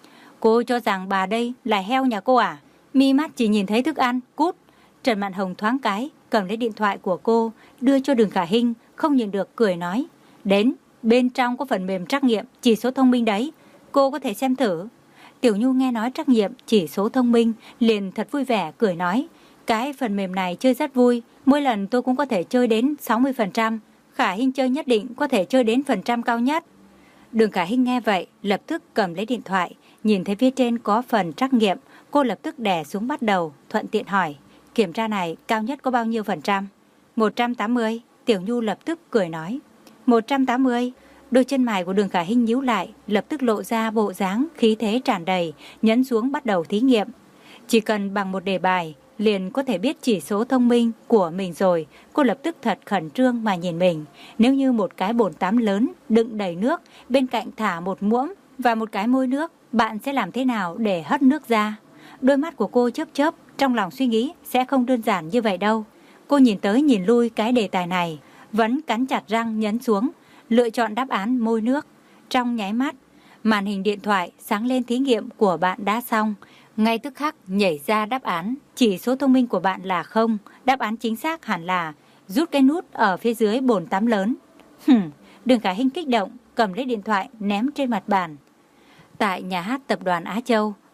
Cô cho rằng bà đây là heo nhà cô à? Mi mắt chỉ nhìn thấy thức ăn, cút. Trần Mạn Hồng thoáng cái, cầm lấy điện thoại của cô, đưa cho Đường Khả Hinh, không nhìn được cười nói. Đến, bên trong có phần mềm trắc nghiệm chỉ số thông minh đấy, cô có thể xem thử. Tiểu Nhu nghe nói trắc nghiệm chỉ số thông minh, liền thật vui vẻ cười nói. Cái phần mềm này chơi rất vui, mỗi lần tôi cũng có thể chơi đến sáu mươi phần trăm. Khả Hinh chơi nhất định có thể chơi đến phần trăm cao nhất. Đường Khả Hinh nghe vậy, lập tức cầm lấy điện thoại, nhìn thấy phía trên có phần trắc nghiệm, cô lập tức đè xuống bắt đầu, thuận tiện hỏi. Kiểm tra này cao nhất có bao nhiêu phần trăm? một trăm tám mươi. Tiểu Nhu lập tức cười nói. một trăm tám mươi. Đôi chân mày của Đường Khả Hinh nhíu lại, lập tức lộ ra bộ dáng khí thế tràn đầy, nhấn xuống bắt đầu thí nghiệm. Chỉ cần bằng một đề bài, liền có thể biết chỉ số thông minh của mình rồi. Cô lập tức thật khẩn trương mà nhìn mình. Nếu như một cái bồn tắm lớn đựng đầy nước, bên cạnh thả một muỗng và một cái môi nước, bạn sẽ làm thế nào để hất nước ra? Đôi mắt của cô chớp chớp, trong lòng suy nghĩ sẽ không đơn giản như vậy đâu. Cô nhìn tới nhìn lui cái đề tài này, vẫn cắn chặt răng nhấn xuống, lựa chọn đáp án môi nước. Trong nháy mắt, màn hình điện thoại sáng lên thí nghiệm của bạn đã xong. Ngay tức khắc nhảy ra đáp án, chỉ số thông minh của bạn là không. Đáp án chính xác hẳn là rút cái nút ở phía dưới bồn tắm lớn. Hừm, Đường Khả Hinh kích động, cầm lấy điện thoại ném trên mặt bàn. Tại nhà hát tập đoàn Á Châu,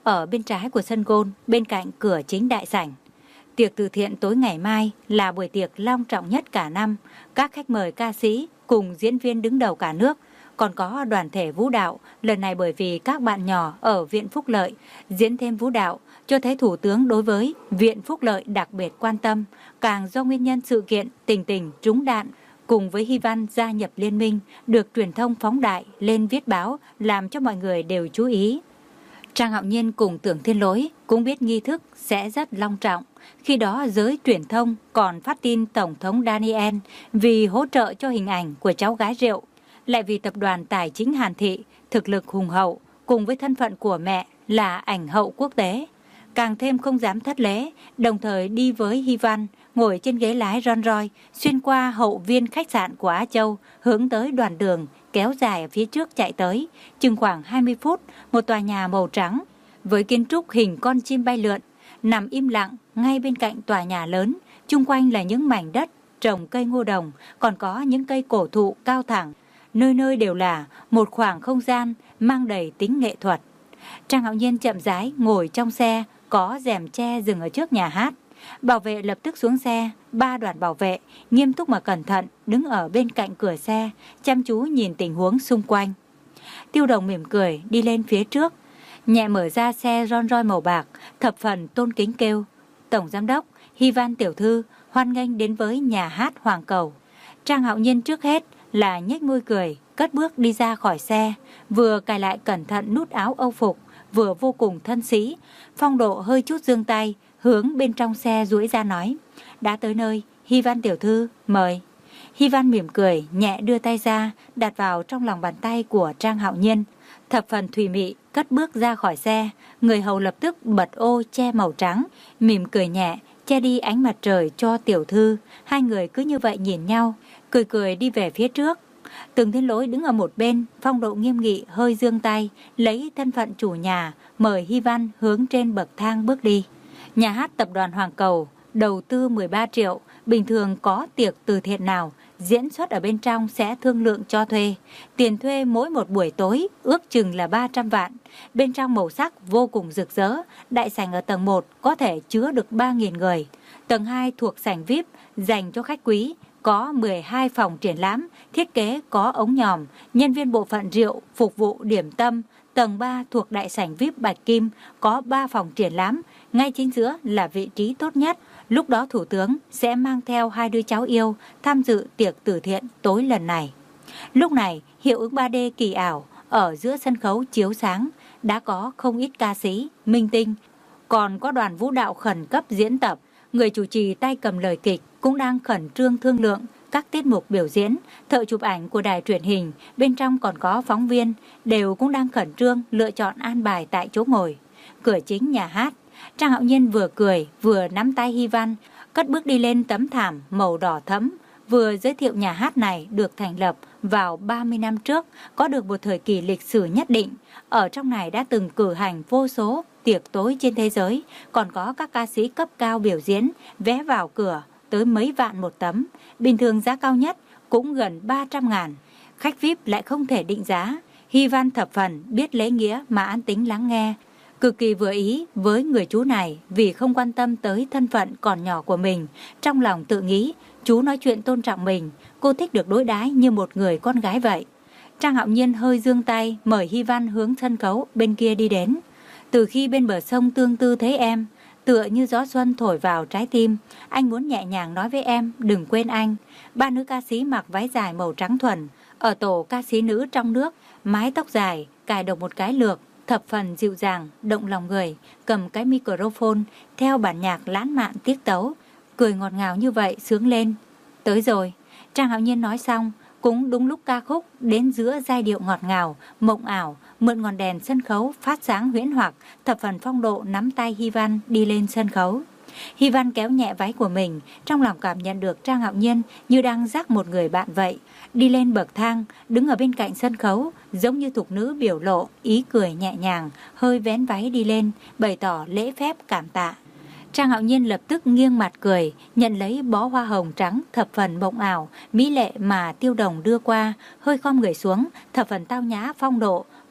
ở bên trái của sân gôn, bên cạnh cửa chính đại sảnh. Tiệc từ thiện tối ngày mai là buổi tiệc long trọng nhất cả năm. Các khách mời ca sĩ cùng diễn viên đứng đầu cả nước, còn có đoàn thể vũ đạo. Lần này bởi vì các bạn nhỏ ở Viện Phúc Lợi diễn thêm vũ đạo, cho thấy Thủ tướng đối với Viện Phúc Lợi đặc biệt quan tâm, càng do nguyên nhân sự kiện tình tình trúng đạn cùng với Hy Văn gia nhập liên minh được truyền thông phóng đại lên viết báo, làm cho mọi người đều chú ý. Trang Hạo Nhiên cùng Tưởng Thiên Lỗi cũng biết nghi thức sẽ rất long trọng. Khi đó giới truyền thông còn phát tin Tổng thống Daniel vì hỗ trợ cho hình ảnh của cháu gái Rượu, lại vì tập đoàn tài chính Hàn Thị thực lực hùng hậu cùng với thân phận của mẹ là ảnh hậu quốc tế, càng thêm không dám thất lễ, đồng thời đi với Hy Văn ngồi trên ghế lái Rolls Royce xuyên qua hậu viên khách sạn của Á Châu, hướng tới đoàn đường kéo dài ở phía trước chạy tới. Chừng khoảng hai mươi phút, một tòa nhà màu trắng với kiến trúc hình con chim bay lượn nằm im lặng ngay bên cạnh tòa nhà lớn. Chung quanh là những mảnh đất trồng cây ngô đồng, còn có những cây cổ thụ cao thẳng, nơi nơi đều là một khoảng không gian mang đầy tính nghệ thuật. Trang Hạo Nhiên chậm rãi ngồi trong xe có rèm che dừng ở trước nhà hát. Bảo vệ lập tức xuống xe, ba đoàn bảo vệ nghiêm túc mà cẩn thận đứng ở bên cạnh cửa xe, chăm chú nhìn tình huống xung quanh. Tiêu Đồng mỉm cười đi lên phía trước, nhẹ mở ra xe Rolls Royce màu bạc, thập phần tôn kính kêu: "Tổng giám đốc, Hy Văn tiểu thư, hoan nghênh đến với nhà hát Hoàng Cầu." Trang Hạo Nhiên trước hết là nhếch môi cười, cất bước đi ra khỏi xe, vừa cài lại cẩn thận nút áo âu phục, vừa vô cùng thân sĩ, phong độ hơi chút giương tay, hướng bên trong xe duỗi ra nói: "Đã tới nơi, Hy Văn tiểu thư, mời." Hy Văn mỉm cười, nhẹ đưa tay ra, đặt vào trong lòng bàn tay của Trang Hạo Nhiên, thập phần thùy mị, cất bước ra khỏi xe. Người hầu lập tức bật ô che màu trắng, mỉm cười nhẹ, che đi ánh mặt trời cho tiểu thư. Hai người cứ như vậy nhìn nhau, cười cười đi về phía trước. Tưởng Thiên Lỗi đứng ở một bên, phong độ nghiêm nghị, hơi giương tay, lấy thân phận chủ nhà, mời Hy Văn hướng trên bậc thang bước đi. Nhà hát tập đoàn Hoàng Cầu đầu tư mười ba triệu, bình thường có tiệc từ thiện nào, diễn xuất ở bên trong sẽ thương lượng cho thuê. Tiền thuê mỗi một buổi tối ước chừng là ba trăm vạn. Bên trong màu sắc vô cùng rực rỡ, đại sảnh ở tầng một có thể chứa được ba nghìn người. Tầng hai thuộc sảnh vi ai pi dành cho khách quý, có mười hai phòng triển lãm, thiết kế có ống nhòm, nhân viên bộ phận rượu phục vụ điểm tâm. Tầng ba thuộc đại sảnh vi ai pi Bạch Kim, có ba phòng triển lãm, ngay chính giữa là vị trí tốt nhất. Lúc đó Thủ tướng sẽ mang theo hai đứa cháu yêu tham dự tiệc từ thiện tối lần này. Lúc này, hiệu ứng ba D kỳ ảo ở giữa sân khấu chiếu sáng, đã có không ít ca sĩ, minh tinh, còn có đoàn vũ đạo khẩn cấp diễn tập. Người chủ trì tay cầm lời kịch cũng đang khẩn trương thương lượng các tiết mục biểu diễn. Thợ chụp ảnh của đài truyền hình, bên trong còn có phóng viên, đều cũng đang khẩn trương lựa chọn an bài tại chỗ ngồi. Cửa chính nhà hát, Trang Hạo Nhiên vừa cười vừa nắm tay Hy Văn, cất bước đi lên tấm thảm màu đỏ thẫm, vừa giới thiệu nhà hát này được thành lập vào ba mươi năm trước, có được một thời kỳ lịch sử nhất định. Ở trong này đã từng cử hành vô số tiệc tối trên thế giới, còn có các ca sĩ cấp cao biểu diễn, vé vào cửa tới mấy vạn một tấm, bình thường giá cao nhất cũng gần ba trăm ngàn. Khách vi ai pi lại không thể định giá. Hy Văn thập phần biết lễ nghĩa mà an tính lắng nghe, cực kỳ vừa ý với người chú này vì không quan tâm tới thân phận còn nhỏ của mình. Trong lòng tự nghĩ, chú nói chuyện tôn trọng mình, cô thích được đối đãi như một người con gái vậy. Trang Hạo Nhiên hơi giương tay mời Hy Văn hướng sân khấu bên kia đi đến. Từ khi bên bờ sông tương tư thấy em, tựa như gió xuân thổi vào trái tim, anh muốn nhẹ nhàng nói với em đừng quên anh. Ba nữ ca sĩ mặc váy dài màu trắng thuần, ở tổ ca sĩ nữ trong nước, mái tóc dài, cài đầu một cái lược, thập phần dịu dàng, động lòng người, cầm cái microphone theo bản nhạc lãng mạn tiết tấu, cười ngọt ngào như vậy sướng lên. Tới rồi, Trang Hạo Nhiên nói xong, cũng đúng lúc ca khúc đến giữa giai điệu ngọt ngào, mộng ảo, mượn ngọn đèn sân khấu phát sáng huyễn hoặc, thập phần phong độ nắm tay Hy Văn đi lên sân khấu. Hy Văn kéo nhẹ váy của mình, trong lòng cảm nhận được Trang Hạo Nhiên như đang dắt một người bạn vậy. Đi lên bậc thang, đứng ở bên cạnh sân khấu, giống như thục nữ biểu lộ, ý cười nhẹ nhàng, hơi vén váy đi lên, bày tỏ lễ phép cảm tạ. Trang Hạo Nhiên lập tức nghiêng mặt cười, nhận lấy bó hoa hồng trắng thập phần mộng ảo, mỹ lệ mà Tiêu Đồng đưa qua, hơi khom người xuống, thập phần tao nhã phong độ,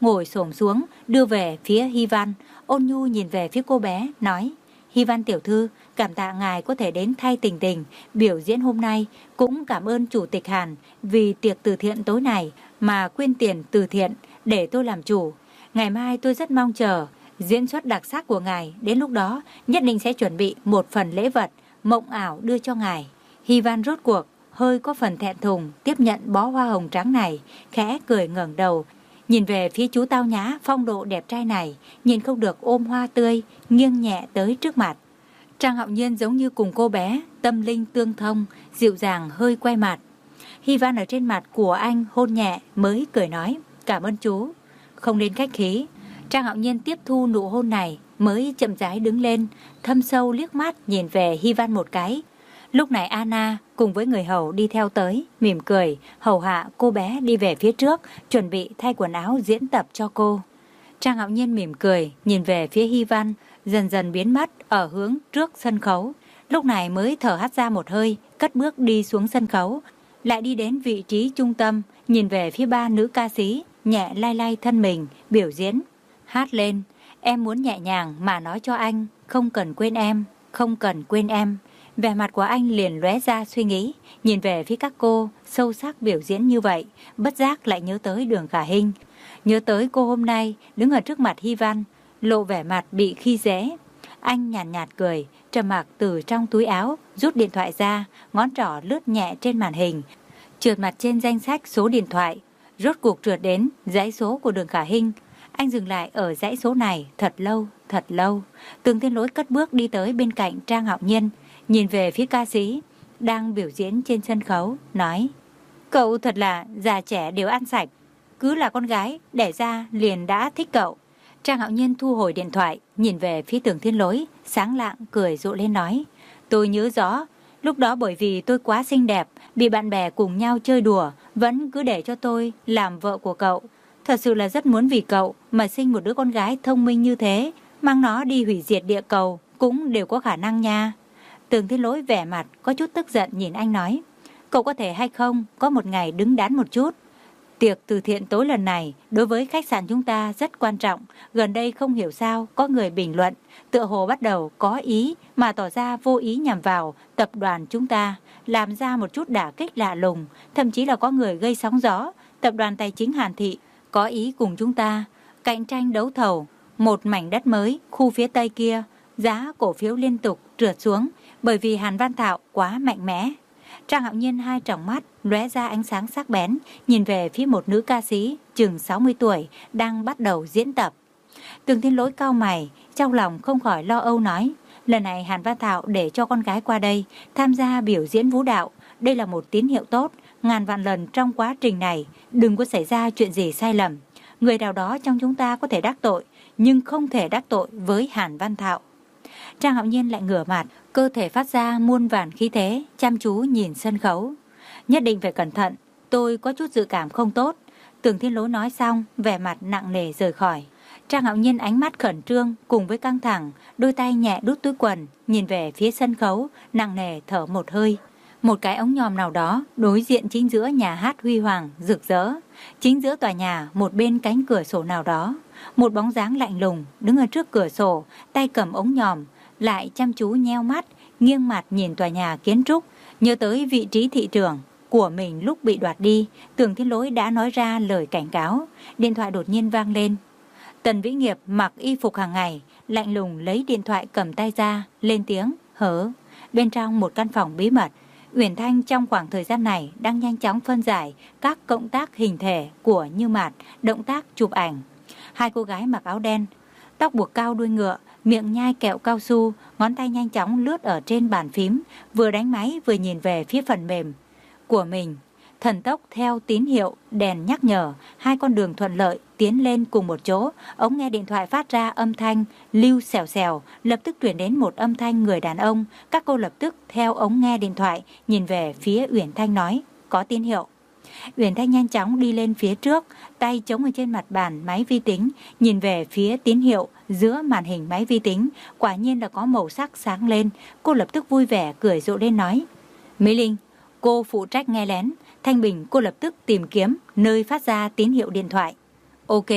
ngồi xổm xuống, đưa về phía Hy Văn. Ôn nhu nhìn về phía cô bé, nói: Hy Văn tiểu thư, cảm tạ ngài có thể đến thay Tình Tình biểu diễn hôm nay, cũng cảm ơn chủ tịch Hàn vì tiệc từ thiện tối này mà quyên tiền từ thiện để tôi làm chủ. Ngày mai tôi rất mong chờ diễn xuất đặc sắc của ngài, đến lúc đó nhất định sẽ chuẩn bị một phần lễ vật mộng ảo đưa cho ngài. Hy Văn rốt cuộc hơi có phần thẹn thùng tiếp nhận bó hoa hồng trắng này, khẽ cười ngẩng đầu nhìn về phía chú tao nhã phong độ đẹp trai này, nhìn không được ôm hoa tươi nghiêng nhẹ tới trước mặt. Trang Hạo Nhiên giống như cùng cô bé tâm linh tương thông, dịu dàng hơi quay mặt. Hy Văn ở trên mặt của anh hôn nhẹ mới cười nói: cảm ơn chú. Không nên khách khí. Trang Hạo Nhiên tiếp thu nụ hôn này mới chậm rãi đứng lên, thâm sâu liếc mắt nhìn về Hy Văn một cái. Lúc này Anna cùng với người hầu đi theo tới, mỉm cười hầu hạ cô bé đi về phía trước, chuẩn bị thay quần áo diễn tập cho cô. Trang Hạo Nhiên mỉm cười nhìn về phía Hy Văn, dần dần biến mất ở hướng trước sân khấu. Lúc này mới thở hắt ra một hơi, cất bước đi xuống sân khấu, lại đi đến vị trí trung tâm, nhìn về phía ba nữ ca sĩ, nhẹ lay lay thân mình, biểu diễn. Hát lên: em muốn nhẹ nhàng mà nói cho anh, không cần quên em, không cần quên em. Vẻ mặt của anh liền lóe ra suy nghĩ, nhìn về phía các cô, sâu sắc biểu diễn như vậy, bất giác lại nhớ tới Đường Khả Hinh. Nhớ tới cô hôm nay đứng ở trước mặt Hy Văn, lộ vẻ mặt bị khi dễ. Anh nhàn nhạt, nhạt cười, trầm mặc từ trong túi áo, rút điện thoại ra, ngón trỏ lướt nhẹ trên màn hình, trượt mặt trên danh sách số điện thoại. Rốt cuộc trượt đến dãy số của Đường Khả Hinh. Anh dừng lại ở dãy số này thật lâu, thật lâu. Tường Thiên Lỗi cất bước đi tới bên cạnh Trang Hạo Nhiên, nhìn về phía ca sĩ đang biểu diễn trên sân khấu, nói: cậu thật là già trẻ đều ăn sạch, cứ là con gái đẻ ra liền đã thích cậu. Trang Hạo Nhiên thu hồi điện thoại, nhìn về phía Tường Thiên Lỗi, sáng lạng cười rộ lên nói: tôi nhớ rõ, lúc đó bởi vì tôi quá xinh đẹp, bị bạn bè cùng nhau chơi đùa, vẫn cứ để cho tôi làm vợ của cậu. Thật sự là rất muốn vì cậu mà sinh một đứa con gái thông minh như thế, mang nó đi hủy diệt địa cầu cũng đều có khả năng nha. Tường Thiên Lỗi vẻ mặt có chút tức giận nhìn anh nói: cậu có thể hay không có một ngày đứng đắn một chút. Tiệc từ thiện tối lần này đối với khách sạn chúng ta rất quan trọng. Gần đây không hiểu sao có người bình luận tựa hồ bắt đầu có ý mà tỏ ra vô ý nhằm vào tập đoàn chúng ta, làm ra một chút đả kích lạ lùng. Thậm chí là có người gây sóng gió, tập đoàn tài chính Hàn Thị có ý cùng chúng ta cạnh tranh đấu thầu một mảnh đất mới khu phía tây kia. Giá cổ phiếu liên tục trượt xuống bởi vì Hàn Văn Thạo quá mạnh mẽ. Trang Hạo Nhiên hai tròng mắt lóe ra ánh sáng sắc bén, nhìn về phía một nữ ca sĩ chừng sáu mươi tuổi đang bắt đầu diễn tập. Tường Thiên Lỗi cau mày, trong lòng không khỏi lo âu nói: lần này Hàn Văn Thạo để cho con gái qua đây tham gia biểu diễn vũ đạo, đây là một tín hiệu tốt. Ngàn vạn lần trong quá trình này đừng có xảy ra chuyện gì sai lầm. Người nào đó trong chúng ta có thể đắc tội, nhưng không thể đắc tội với Hàn Văn Thạo. Trang Hạo Nhiên lại ngửa mặt, cơ thể phát ra muôn vàn khí thế, chăm chú nhìn sân khấu. Nhất định phải cẩn thận, tôi có chút dự cảm không tốt. Tường Thiên Lỗi nói xong, vẻ mặt nặng nề rời khỏi. Trang Hạo Nhiên ánh mắt khẩn trương cùng với căng thẳng, đôi tay nhẹ đút túi quần, nhìn về phía sân khấu, nặng nề thở một hơi. Một cái ống nhòm nào đó đối diện chính giữa nhà hát huy hoàng rực rỡ. Chính giữa tòa nhà, một bên cánh cửa sổ nào đó, một bóng dáng lạnh lùng đứng ở trước cửa sổ, tay cầm ống nhòm, lại chăm chú nheo mắt, nghiêng mặt nhìn tòa nhà kiến trúc. Nhớ tới vị trí thị trưởng của mình lúc bị đoạt đi, Tường Thiên Lỗi đã nói ra lời cảnh cáo. Điện thoại đột nhiên vang lên. Tần Vĩ Nghiệp mặc y phục hàng ngày, lạnh lùng lấy điện thoại cầm tay ra, lên tiếng: hớ. Bên trong một căn phòng bí mật, Uyển Thanh trong khoảng thời gian này đang nhanh chóng phân giải các cộng tác hình thể của Như Mạt, động tác chụp ảnh. Hai cô gái mặc áo đen, tóc buộc cao đuôi ngựa, miệng nhai kẹo cao su, ngón tay nhanh chóng lướt ở trên bàn phím, vừa đánh máy vừa nhìn về phía phần mềm của mình. Thần tốc theo tín hiệu đèn nhắc nhở, hai con đường thuận lợi tiến lên cùng một chỗ. Ống nghe điện thoại phát ra âm thanh lưu xèo xèo, lập tức truyền đến một âm thanh người đàn ông. Các cô lập tức theo ống nghe điện thoại nhìn về phía Uyển Thanh nói: có tín hiệu. Uyển Thanh nhanh chóng đi lên phía trước, tay chống ở trên mặt bàn máy vi tính, nhìn về phía tín hiệu giữa màn hình máy vi tính. Quả nhiên là có màu sắc sáng lên. Cô lập tức vui vẻ cười rộ lên nói: Mỹ Linh, cô phụ trách nghe lén. Thanh Bình, cô lập tức tìm kiếm nơi phát ra tín hiệu điện thoại. Ok.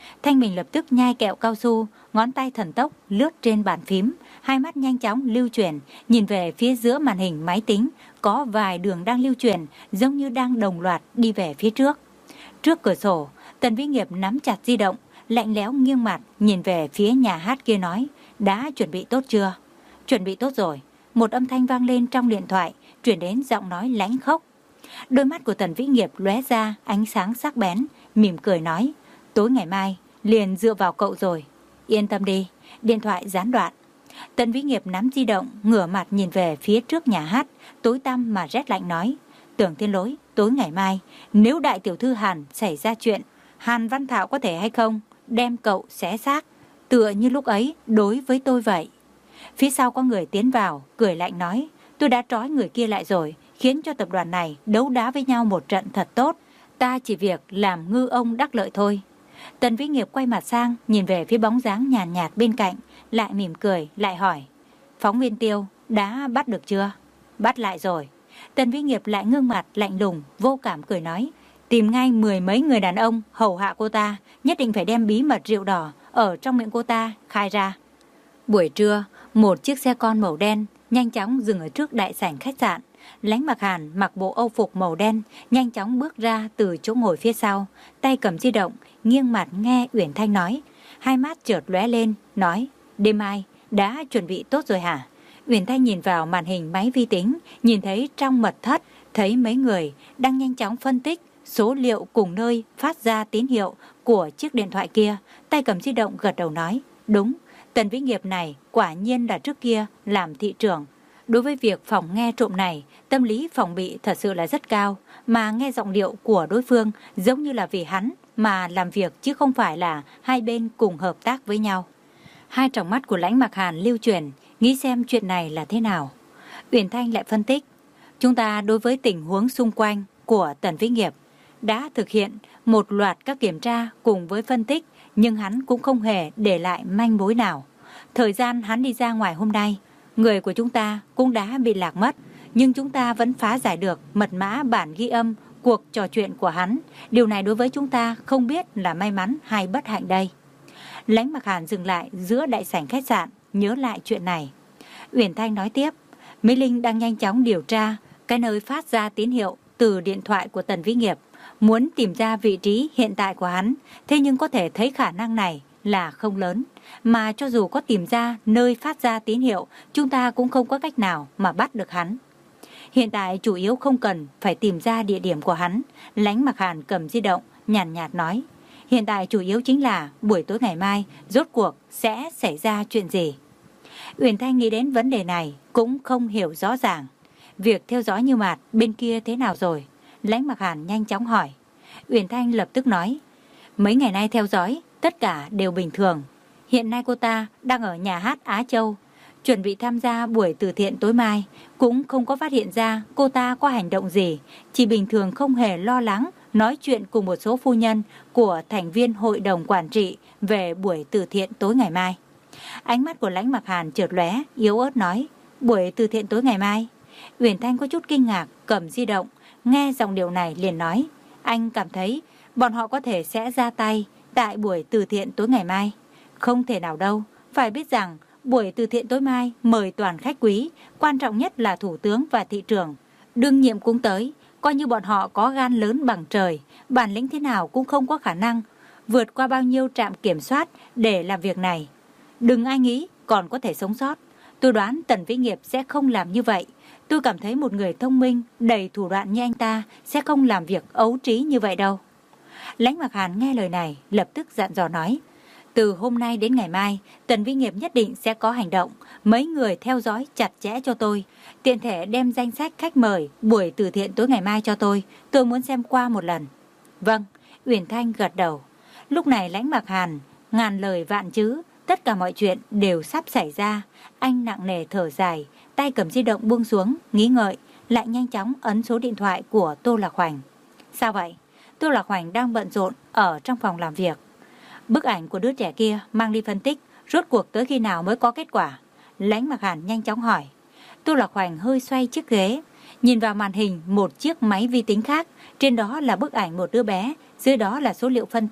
Thanh Bình lập tức nhai kẹo cao su, ngón tay thần tốc lướt trên bàn phím, hai mắt nhanh chóng lưu chuyển, nhìn về phía giữa màn hình máy tính, có vài đường đang lưu chuyển, giống như đang đồng loạt đi về phía trước. Trước cửa sổ, Tần Vĩ Nghiệp nắm chặt di động, lạnh lẽo nghiêng mặt nhìn về phía nhà hát kia nói, đã chuẩn bị tốt chưa? Chuẩn bị tốt rồi. Một âm thanh vang lên trong điện thoại, chuyển đến giọng nói lãnh khốc. Đôi mắt của Tần Vĩ Nghiệp lóe ra ánh sáng sắc bén, mỉm cười nói, tối ngày mai liền dựa vào cậu rồi. Yên tâm đi. Điện thoại gián đoạn. Tần Vĩ Nghiệp nắm di động, ngửa mặt nhìn về phía trước nhà hát, tối tăm mà rét lạnh nói, Tưởng Thiên Lỗi, tối ngày mai, nếu đại tiểu thư Hàn xảy ra chuyện, Hàn Văn Thạo có thể hay không đem cậu xé xác, tựa như lúc ấy đối với tôi vậy. Phía sau có người tiến vào, cười lạnh nói, tôi đã trói người kia lại rồi, khiến cho tập đoàn này đấu đá với nhau một trận thật tốt. Ta chỉ việc làm ngư ông đắc lợi thôi. Tần Vĩ Nghiệp quay mặt sang, nhìn về phía bóng dáng nhàn nhạt, nhạt bên cạnh, lại mỉm cười, lại hỏi, phóng viên Tiêu đã bắt được chưa? Bắt lại rồi. Tần Vĩ Nghiệp lại ngưng mặt lạnh lùng, vô cảm cười nói, tìm ngay mười mấy người đàn ông hầu hạ cô ta, nhất định phải đem bí mật rượu đỏ ở trong miệng cô ta khai ra. Buổi trưa, một chiếc xe con màu đen nhanh chóng dừng ở trước đại sảnh khách sạn. Lãnh Mặc Hàn mặc bộ âu phục màu đen, nhanh chóng bước ra từ chỗ ngồi phía sau, tay cầm di động, nghiêng mặt nghe Uyển Thanh nói, hai mắt chợt lóe lên, nói, đêm mai đã chuẩn bị tốt rồi hả? Uyển Thanh nhìn vào màn hình máy vi tính, nhìn thấy trong mật thất, thấy mấy người đang nhanh chóng phân tích số liệu cùng nơi phát ra tín hiệu của chiếc điện thoại kia, tay cầm di động gật đầu nói, đúng, Tần Vĩ Nghiệp này quả nhiên là trước kia làm thị trưởng. Đối với việc phòng nghe trộm này, tâm lý phòng bị thật sự là rất cao, mà nghe giọng điệu của đối phương giống như là vì hắn mà làm việc chứ không phải là hai bên cùng hợp tác với nhau. Hai tròng mắt của Lãnh Mặc Hàn lưu chuyển, nghĩ xem chuyện này là thế nào. Uyển Thanh lại phân tích, chúng ta đối với tình huống xung quanh của Tần Vĩ Nghiệp đã thực hiện một loạt các kiểm tra cùng với phân tích, nhưng hắn cũng không hề để lại manh mối nào. Thời gian hắn đi ra ngoài hôm nay, người của chúng ta cũng đã bị lạc mất, nhưng chúng ta vẫn phá giải được mật mã bản ghi âm cuộc trò chuyện của hắn. Điều này đối với chúng ta không biết là may mắn hay bất hạnh đây. Lãnh Mặc Hàn dừng lại giữa đại sảnh khách sạn, nhớ lại chuyện này. Uyển Thanh nói tiếp, Mỹ Linh đang nhanh chóng điều tra cái nơi phát ra tín hiệu từ điện thoại của Tần Vĩ Nghiệp, muốn tìm ra vị trí hiện tại của hắn, thế nhưng có thể thấy khả năng này là không lớn. Mà cho dù có tìm ra nơi phát ra tín hiệu, chúng ta cũng không có cách nào mà bắt được hắn. Hiện tại chủ yếu không cần phải tìm ra địa điểm của hắn. Lãnh Mặc Hàn cầm di động, nhàn nhạt, nhạt nói, hiện tại chủ yếu chính là buổi tối ngày mai rốt cuộc sẽ xảy ra chuyện gì. Uyển Thanh nghĩ đến vấn đề này cũng không hiểu rõ ràng. Việc theo dõi Như Mạt bên kia thế nào rồi? Lãnh Mặc Hàn nhanh chóng hỏi. Uyển Thanh lập tức nói, mấy ngày nay theo dõi tất cả đều bình thường. Hiện nay cô ta đang ở nhà hát Á Châu, chuẩn bị tham gia buổi từ thiện tối mai, cũng không có phát hiện ra cô ta có hành động gì, chỉ bình thường không hề lo lắng nói chuyện cùng một số phu nhân của thành viên hội đồng quản trị về buổi từ thiện tối ngày mai. Ánh mắt của Lãnh Mặc Hàn chợt lóe, yếu ớt nói, buổi từ thiện tối ngày mai. Uyển Thanh có chút kinh ngạc, cầm di động, nghe giọng điệu này liền nói, anh cảm thấy bọn họ có thể sẽ ra tay tại buổi từ thiện tối ngày mai. Không thể nào đâu, phải biết rằng buổi từ thiện tối mai mời toàn khách quý, quan trọng nhất là thủ tướng và thị trưởng. Đương nhiệm cũng tới, coi như bọn họ có gan lớn bằng trời, bản lĩnh thế nào cũng không có khả năng vượt qua bao nhiêu trạm kiểm soát để làm việc này. Đừng ai nghĩ còn có thể sống sót. Tôi đoán Tần Vĩ Nghiệp sẽ không làm như vậy. Tôi cảm thấy một người thông minh, đầy thủ đoạn như anh ta sẽ không làm việc ấu trí như vậy đâu. Lãnh Mặc Hàn nghe lời này, lập tức dặn dò nói, từ hôm nay đến ngày mai, Tần Vĩ Nghiệp nhất định sẽ có hành động. Mấy người theo dõi chặt chẽ cho tôi. Tiện thể đem danh sách khách mời buổi từ thiện tối ngày mai cho tôi. Tôi muốn xem qua một lần. Vâng, Uyển Thanh gật đầu. Lúc này Lãnh Mặc Hàn, ngàn lời vạn chữ, tất cả mọi chuyện đều sắp xảy ra. Anh nặng nề thở dài, tay cầm di động buông xuống, nghĩ ngợi, lại nhanh chóng ấn số điện thoại của Tô Lạc Hoành. Sao vậy? Tô Lạc Hoành đang bận rộn ở trong phòng làm việc. Bức ảnh của đứa trẻ kia mang đi phân tích, rốt cuộc tới khi nào mới có kết quả? Lãnh Mặc Hàn nhanh chóng hỏi. Tô Lạc Hoành hơi xoay chiếc ghế, nhìn vào màn hình một chiếc máy vi tính khác, trên đó là bức ảnh một đứa bé, dưới đó là số liệu phân tích,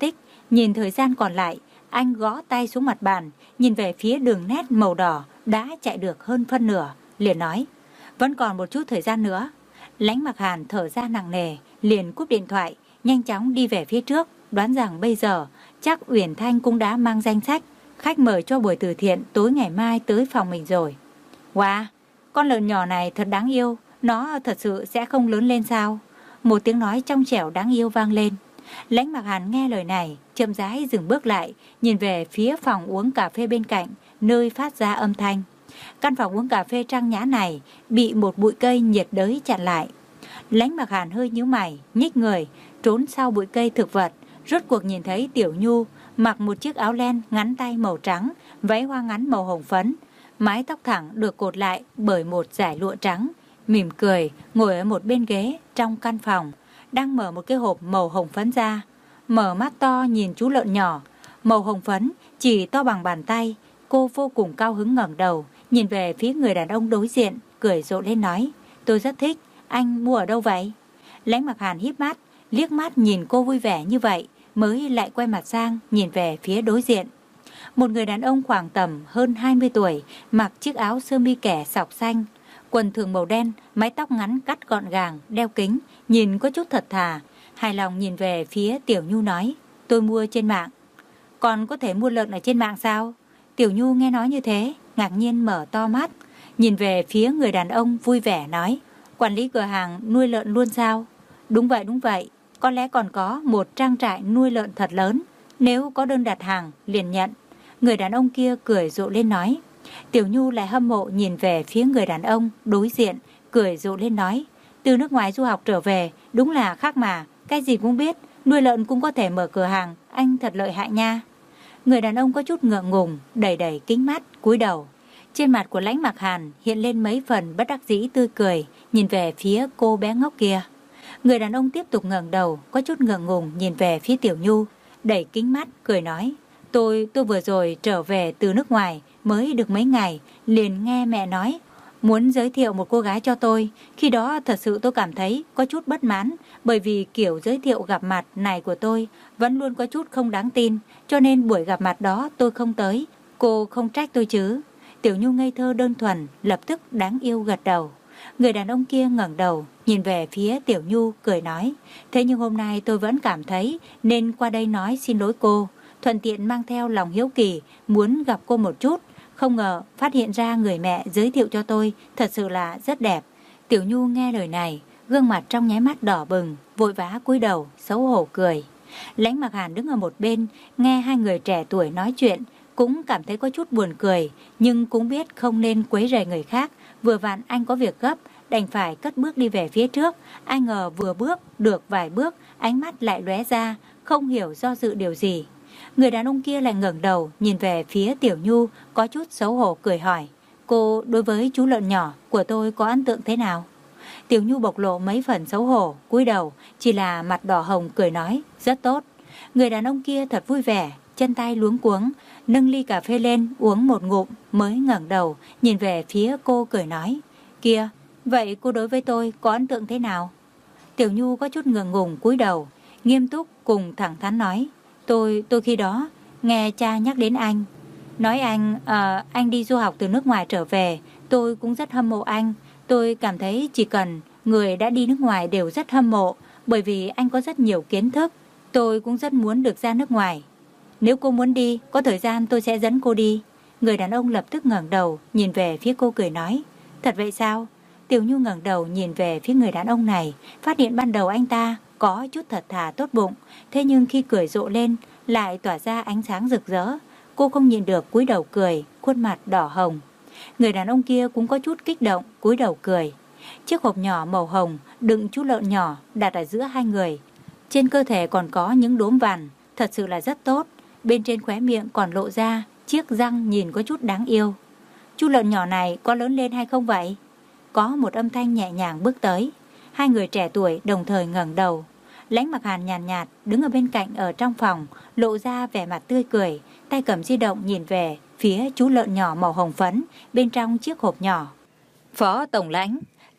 Nhìn thời gian còn lại, anh gõ tay xuống mặt bàn, nhìn về phía đường nét màu đỏ đã chạy được hơn phân nửa, liền nói, vẫn còn một chút thời gian nữa. Lãnh Mặc Hàn thở ra nặng nề, liền cúp điện thoại, nhanh chóng đi về phía trước, đoán rằng bây giờ chắc Uyển Thanh cũng đã mang danh sách khách mời cho buổi từ thiện tối ngày mai tới phòng mình rồi. Wow, con lợn nhỏ này thật đáng yêu, nó thật sự sẽ không lớn lên sao? Một tiếng nói trong trẻo đáng yêu vang lên. Lãnh Mặc Hàn nghe lời này, chậm rãi dừng bước lại, nhìn về phía phòng uống cà phê bên cạnh, nơi phát ra âm thanh. Căn phòng uống cà phê trang nhã này bị một bụi cây nhiệt đới chặn lại. Lãnh Mặc Hàn hơi nhíu mày, nhích người, trốn sau bụi cây thực vật, rốt cuộc nhìn thấy Tiểu Nhu mặc một chiếc áo len ngắn tay màu trắng, váy hoa ngắn màu hồng phấn, mái tóc thẳng được cột lại bởi một dải lụa trắng, mỉm cười ngồi ở một bên ghế trong căn phòng, đang mở một cái hộp màu hồng phấn ra, mở mắt to nhìn chú lợn nhỏ màu hồng phấn chỉ to bằng bàn tay. Cô vô cùng cao hứng ngẩng đầu, nhìn về phía người đàn ông đối diện, cười rộ lên nói, tôi rất thích, anh mua ở đâu vậy? Lãnh Mặc Hàn híp mắt, liếc mắt nhìn cô vui vẻ như vậy, mới lại quay mặt sang nhìn về phía đối diện. Một người đàn ông khoảng tầm hơn hai mươi tuổi, mặc chiếc áo sơ mi kẻ sọc xanh, quần thường màu đen, mái tóc ngắn cắt gọn gàng, đeo kính, nhìn có chút thật thà, hài lòng nhìn về phía Tiểu Nhu nói, tôi mua trên mạng. Còn có thể mua lợn ở trên mạng sao? Tiểu Nhu nghe nói như thế, ngạc nhiên mở to mắt, nhìn về phía người đàn ông vui vẻ nói, quản lý cửa hàng nuôi lợn luôn sao? Đúng vậy, đúng vậy, có lẽ còn có một trang trại nuôi lợn thật lớn, nếu có đơn đặt hàng liền nhận. Người đàn ông kia cười rộ lên nói. Tiểu Nhu lại hâm mộ nhìn về phía người đàn ông đối diện, cười rộ lên nói, từ nước ngoài du học trở về, đúng là khác mà, cái gì cũng biết, nuôi lợn cũng có thể mở cửa hàng, anh thật lợi hại nha. Người đàn ông có chút ngượng ngùng, đẩy đẩy kính mắt, cúi đầu. Trên mặt của Lãnh Mặc Hàn hiện lên mấy phần bất đắc dĩ tươi cười, nhìn về phía cô bé ngốc kia. Người đàn ông tiếp tục ngẩng đầu, có chút ngượng ngùng nhìn về phía Tiểu Nhu, đẩy kính mắt, cười nói, tôi, tôi vừa rồi trở về từ nước ngoài, mới được mấy ngày, liền nghe mẹ nói, muốn giới thiệu một cô gái cho tôi. Khi đó thật sự tôi cảm thấy có chút bất mãn, bởi vì kiểu giới thiệu gặp mặt này của tôi vẫn luôn có chút không đáng tin, cho nên buổi gặp mặt đó tôi không tới. Cô không trách tôi chứ? Tiểu Nhu ngây thơ đơn thuần, lập tức đáng yêu gật đầu. Người đàn ông kia ngẩng đầu, nhìn về phía Tiểu Nhu, cười nói, thế nhưng hôm nay tôi vẫn cảm thấy nên qua đây nói xin lỗi cô, thuận tiện mang theo lòng hiếu kỳ, muốn gặp cô một chút. Không ngờ phát hiện ra người mẹ giới thiệu cho tôi thật sự là rất đẹp. Tiểu Nhu nghe lời này, gương mặt trong nháy mắt đỏ bừng, vội vã cúi đầu, xấu hổ cười. Lãnh Mặc Hàn đứng ở một bên, nghe hai người trẻ tuổi nói chuyện, cũng cảm thấy có chút buồn cười, nhưng cũng biết không nên quấy rầy người khác. Vừa vặn anh có việc gấp, đành phải cất bước đi về phía trước. Ai ngờ vừa bước được vài bước, ánh mắt lại lóe ra, không hiểu do dự điều gì. Người đàn ông kia lại ngẩng đầu nhìn về phía Tiểu Nhu, có chút xấu hổ cười hỏi, cô đối với chú lợn nhỏ của tôi có ấn tượng thế nào? Tiểu Nhu bộc lộ mấy phần xấu hổ, cúi đầu, chỉ là mặt đỏ hồng cười nói, rất tốt. Người đàn ông kia thật vui vẻ, chân tay luống cuống, nâng ly cà phê lên uống một ngụm, mới ngẩng đầu nhìn về phía cô cười nói, kia, vậy cô đối với tôi có ấn tượng thế nào? Tiểu Nhu có chút ngượng ngùng cúi đầu, nghiêm túc cùng thẳng thắn nói, tôi tôi khi đó nghe cha nhắc đến anh, nói anh à, anh đi du học từ nước ngoài trở về, tôi cũng rất hâm mộ anh. Tôi cảm thấy chỉ cần người đã đi nước ngoài đều rất hâm mộ, bởi vì anh có rất nhiều kiến thức. Tôi cũng rất muốn được ra nước ngoài. Nếu cô muốn đi, có thời gian tôi sẽ dẫn cô đi. Người đàn ông lập tức ngẩng đầu nhìn về phía cô cười nói, thật vậy sao? Tiểu Nhu ngẩng đầu nhìn về phía người đàn ông này, phát hiện ban đầu anh ta có chút thật thà tốt bụng, thế nhưng khi cười rộ lên lại tỏa ra ánh sáng rực rỡ. Cô không nhìn được cúi đầu cười, khuôn mặt đỏ hồng. Người đàn ông kia cũng có chút kích động, cúi đầu cười. Chiếc hộp nhỏ màu hồng đựng chú lợn nhỏ đặt ở giữa hai người. Trên cơ thể còn có những đốm vằn, thật sự là rất tốt. Bên trên khóe miệng còn lộ ra chiếc răng nhìn có chút đáng yêu. Chú lợn nhỏ này có lớn lên hay không vậy? Có một âm thanh nhẹ nhàng bước tới. Hai người trẻ tuổi đồng thời ngẩng đầu. Lãnh Mặc Hàn nhàn nhạt, nhạt đứng ở bên cạnh ở trong phòng, lộ ra vẻ mặt tươi cười, tay cầm di động nhìn về phía chú lợn nhỏ màu hồng phấn bên trong chiếc hộp nhỏ. Phó tổng lãnh,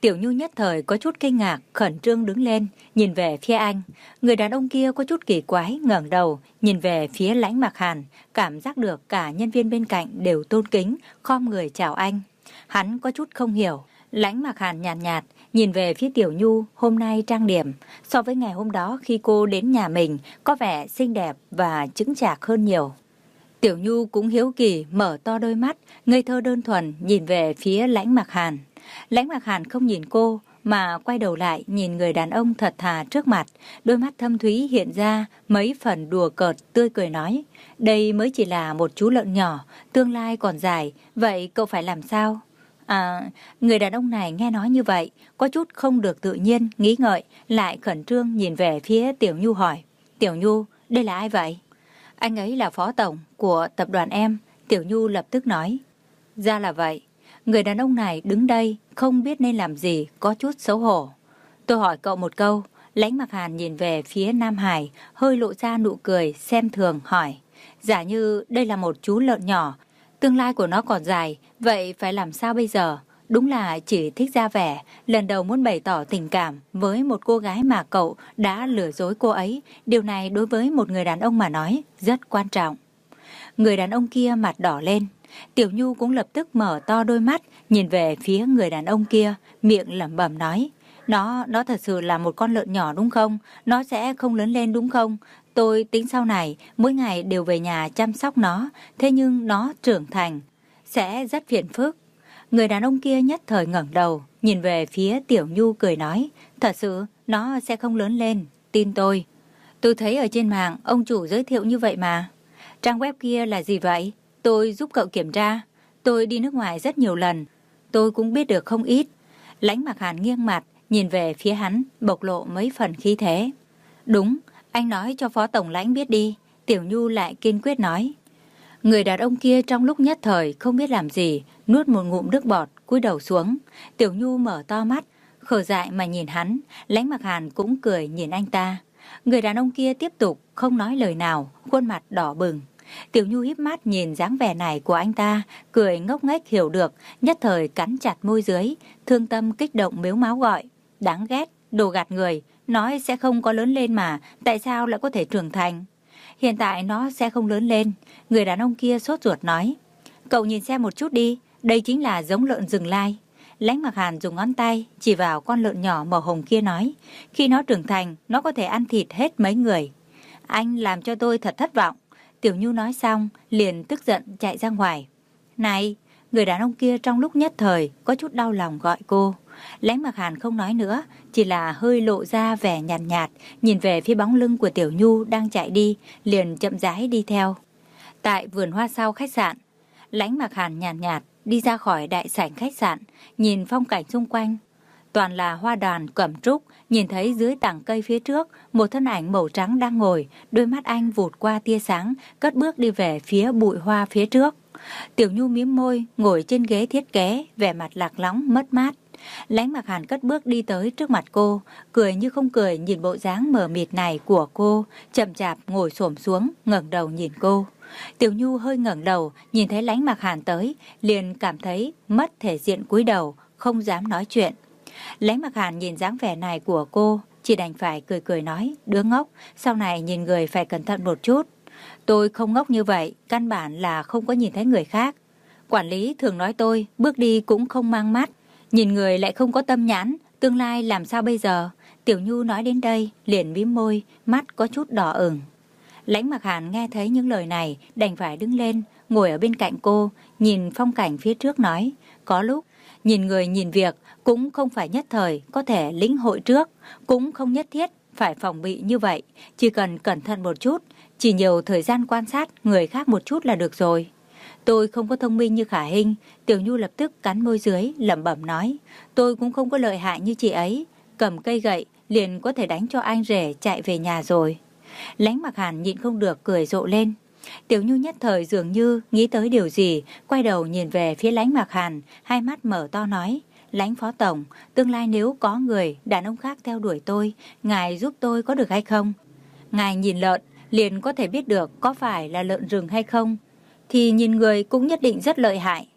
Tiểu Nhu nhất thời có chút kinh ngạc, khẩn trương đứng lên, nhìn về phía anh. Người đàn ông kia có chút kỳ quái, ngẩng đầu, nhìn về phía Lãnh Mặc Hàn, cảm giác được cả nhân viên bên cạnh đều tôn kính, khom người chào anh. Hắn có chút không hiểu. Lãnh Mặc Hàn nhàn nhạt, nhạt, nhìn về phía Tiểu Nhu hôm nay trang điểm. So với ngày hôm đó khi cô đến nhà mình, có vẻ xinh đẹp và chững chạc hơn nhiều. Tiểu Nhu cũng hiếu kỳ, mở to đôi mắt, ngây thơ đơn thuần, nhìn về phía Lãnh Mặc Hàn. Lãnh Mặc Hàn không nhìn cô, mà quay đầu lại nhìn người đàn ông thật thà trước mặt. Đôi mắt thâm thúy hiện ra mấy phần đùa cợt, tươi cười nói. Đây mới chỉ là một chú lợn nhỏ, tương lai còn dài, vậy cậu phải làm sao? À, người đàn ông này nghe nói như vậy, có chút không được tự nhiên, nghĩ ngợi, lại khẩn trương nhìn về phía Tiểu Nhu hỏi. Tiểu Nhu, đây là ai vậy? Anh ấy là phó tổng của tập đoàn em. Tiểu Nhu lập tức nói. Ra là vậy. Người đàn ông này đứng đây, không biết nên làm gì, có chút xấu hổ. Tôi hỏi cậu một câu. Lãnh Mặc Hàn nhìn về phía Nam Hải, hơi lộ ra nụ cười, xem thường, hỏi. Giả như đây là một chú lợn nhỏ, tương lai của nó còn dài, vậy phải làm sao bây giờ? Đúng là chỉ thích ra vẻ, lần đầu muốn bày tỏ tình cảm với một cô gái mà cậu đã lừa dối cô ấy. Điều này đối với một người đàn ông mà nói rất quan trọng. Người đàn ông kia mặt đỏ lên. Tiểu Nhu cũng lập tức mở to đôi mắt, nhìn về phía người đàn ông kia, miệng lẩm bẩm nói. Nó, nó thật sự là một con lợn nhỏ đúng không? Nó sẽ không lớn lên đúng không? Tôi tính sau này, mỗi ngày đều về nhà chăm sóc nó, thế nhưng nó trưởng thành, sẽ rất phiền phức. Người đàn ông kia nhất thời ngẩng đầu, nhìn về phía Tiểu Nhu cười nói. Thật sự, nó sẽ không lớn lên, tin tôi. Tôi thấy ở trên mạng, ông chủ giới thiệu như vậy mà. Trang web kia là gì vậy? Tôi giúp cậu kiểm tra. Tôi đi nước ngoài rất nhiều lần, tôi cũng biết được không ít. Lãnh Mặc Hàn nghiêng mặt, nhìn về phía hắn, bộc lộ mấy phần khí thế. Đúng, anh nói cho phó tổng Lãnh biết đi. Tiểu Nhu lại kiên quyết nói. Người đàn ông kia trong lúc nhất thời không biết làm gì, nuốt một ngụm nước bọt, cúi đầu xuống. Tiểu Nhu mở to mắt, khờ dại mà nhìn hắn. Lãnh Mặc Hàn cũng cười nhìn anh ta. Người đàn ông kia tiếp tục không nói lời nào, khuôn mặt đỏ bừng. Tiểu Nhu híp mắt nhìn dáng vẻ này của anh ta, cười ngốc nghếch hiểu được, nhất thời cắn chặt môi dưới, thương tâm kích động mếu máo gọi. Đáng ghét, đồ gạt người, nói sẽ không có lớn lên mà, tại sao lại có thể trưởng thành? Hiện tại nó sẽ không lớn lên. Người đàn ông kia sốt ruột nói. Cậu nhìn xem một chút đi, đây chính là giống lợn rừng lai. Lãnh Mặc Hàn dùng ngón tay chỉ vào con lợn nhỏ màu hồng kia nói. Khi nó trưởng thành, nó có thể ăn thịt hết mấy người. Anh làm cho tôi thật thất vọng. Tiểu Nhu nói xong, liền tức giận chạy ra ngoài. Này, người đàn ông kia trong lúc nhất thời có chút đau lòng gọi cô. Lãnh Mặc Hàn không nói nữa, chỉ là hơi lộ ra vẻ nhàn nhạt, nhạt, nhìn về phía bóng lưng của Tiểu Nhu đang chạy đi, liền chậm rãi đi theo. Tại vườn hoa sau khách sạn, Lãnh Mặc Hàn nhàn nhạt, nhạt đi ra khỏi đại sảnh khách sạn, nhìn phong cảnh xung quanh. Toàn là hoa đàn cẩm trúc, nhìn thấy dưới tảng cây phía trước, một thân ảnh màu trắng đang ngồi, đôi mắt anh vụt qua tia sáng, cất bước đi về phía bụi hoa phía trước. Tiểu Nhu mím môi, ngồi trên ghế thiết kế, vẻ mặt lạc lõng, mất mát. Lãnh Mặc Hàn cất bước đi tới trước mặt cô, cười như không cười nhìn bộ dáng mờ mịt này của cô, chậm chạp ngồi xổm xuống, ngẩng đầu nhìn cô. Tiểu Nhu hơi ngẩng đầu, nhìn thấy Lãnh Mặc Hàn tới, liền cảm thấy mất thể diện cúi đầu, không dám nói chuyện. Lãnh Mặc Hàn nhìn dáng vẻ này của cô, chỉ đành phải cười cười nói, đứa ngốc, sau này nhìn người phải cẩn thận một chút. Tôi không ngốc như vậy, căn bản là không có nhìn thấy người khác. Quản lý thường nói tôi, bước đi cũng không mang mắt, nhìn người lại không có tâm nhãn, tương lai làm sao bây giờ? Tiểu Nhu nói đến đây, liền mím môi, mắt có chút đỏ ửng. Lãnh Mặc Hàn nghe thấy những lời này, đành phải đứng lên, ngồi ở bên cạnh cô, nhìn phong cảnh phía trước nói, có lúc, nhìn người nhìn việc, cũng không phải nhất thời có thể lĩnh hội trước, cũng không nhất thiết phải phòng bị như vậy, chỉ cần cẩn thận một chút, chỉ nhiều thời gian quan sát người khác một chút là được rồi. Tôi không có thông minh như Khả Hinh. Tiểu Nhu lập tức cắn môi dưới, lẩm bẩm nói, tôi cũng không có lợi hại như chị ấy, cầm cây gậy liền có thể đánh cho anh rể chạy về nhà rồi. Lãnh Mặc Hàn nhịn không được cười rộ lên. Tiểu Nhu nhất thời dường như nghĩ tới điều gì, quay đầu nhìn về phía Lãnh Mặc Hàn, hai mắt mở to nói, Lãnh phó tổng, tương lai nếu có người đàn ông khác theo đuổi tôi, ngài giúp tôi có được hay không? Ngài nhìn lợn liền có thể biết được có phải là lợn rừng hay không, thì nhìn người cũng nhất định rất lợi hại.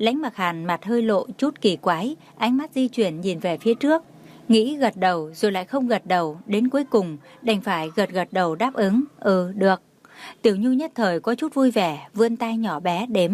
Lãnh Mặc Hàn mặt hơi lộ chút kỳ quái, ánh mắt di chuyển nhìn về phía trước. Nghĩ gật đầu rồi lại không gật đầu, đến cuối cùng đành phải gật gật đầu đáp ứng. Ừ, được. Tiểu Nhu nhất thời có chút vui vẻ, vươn tay nhỏ bé đếm.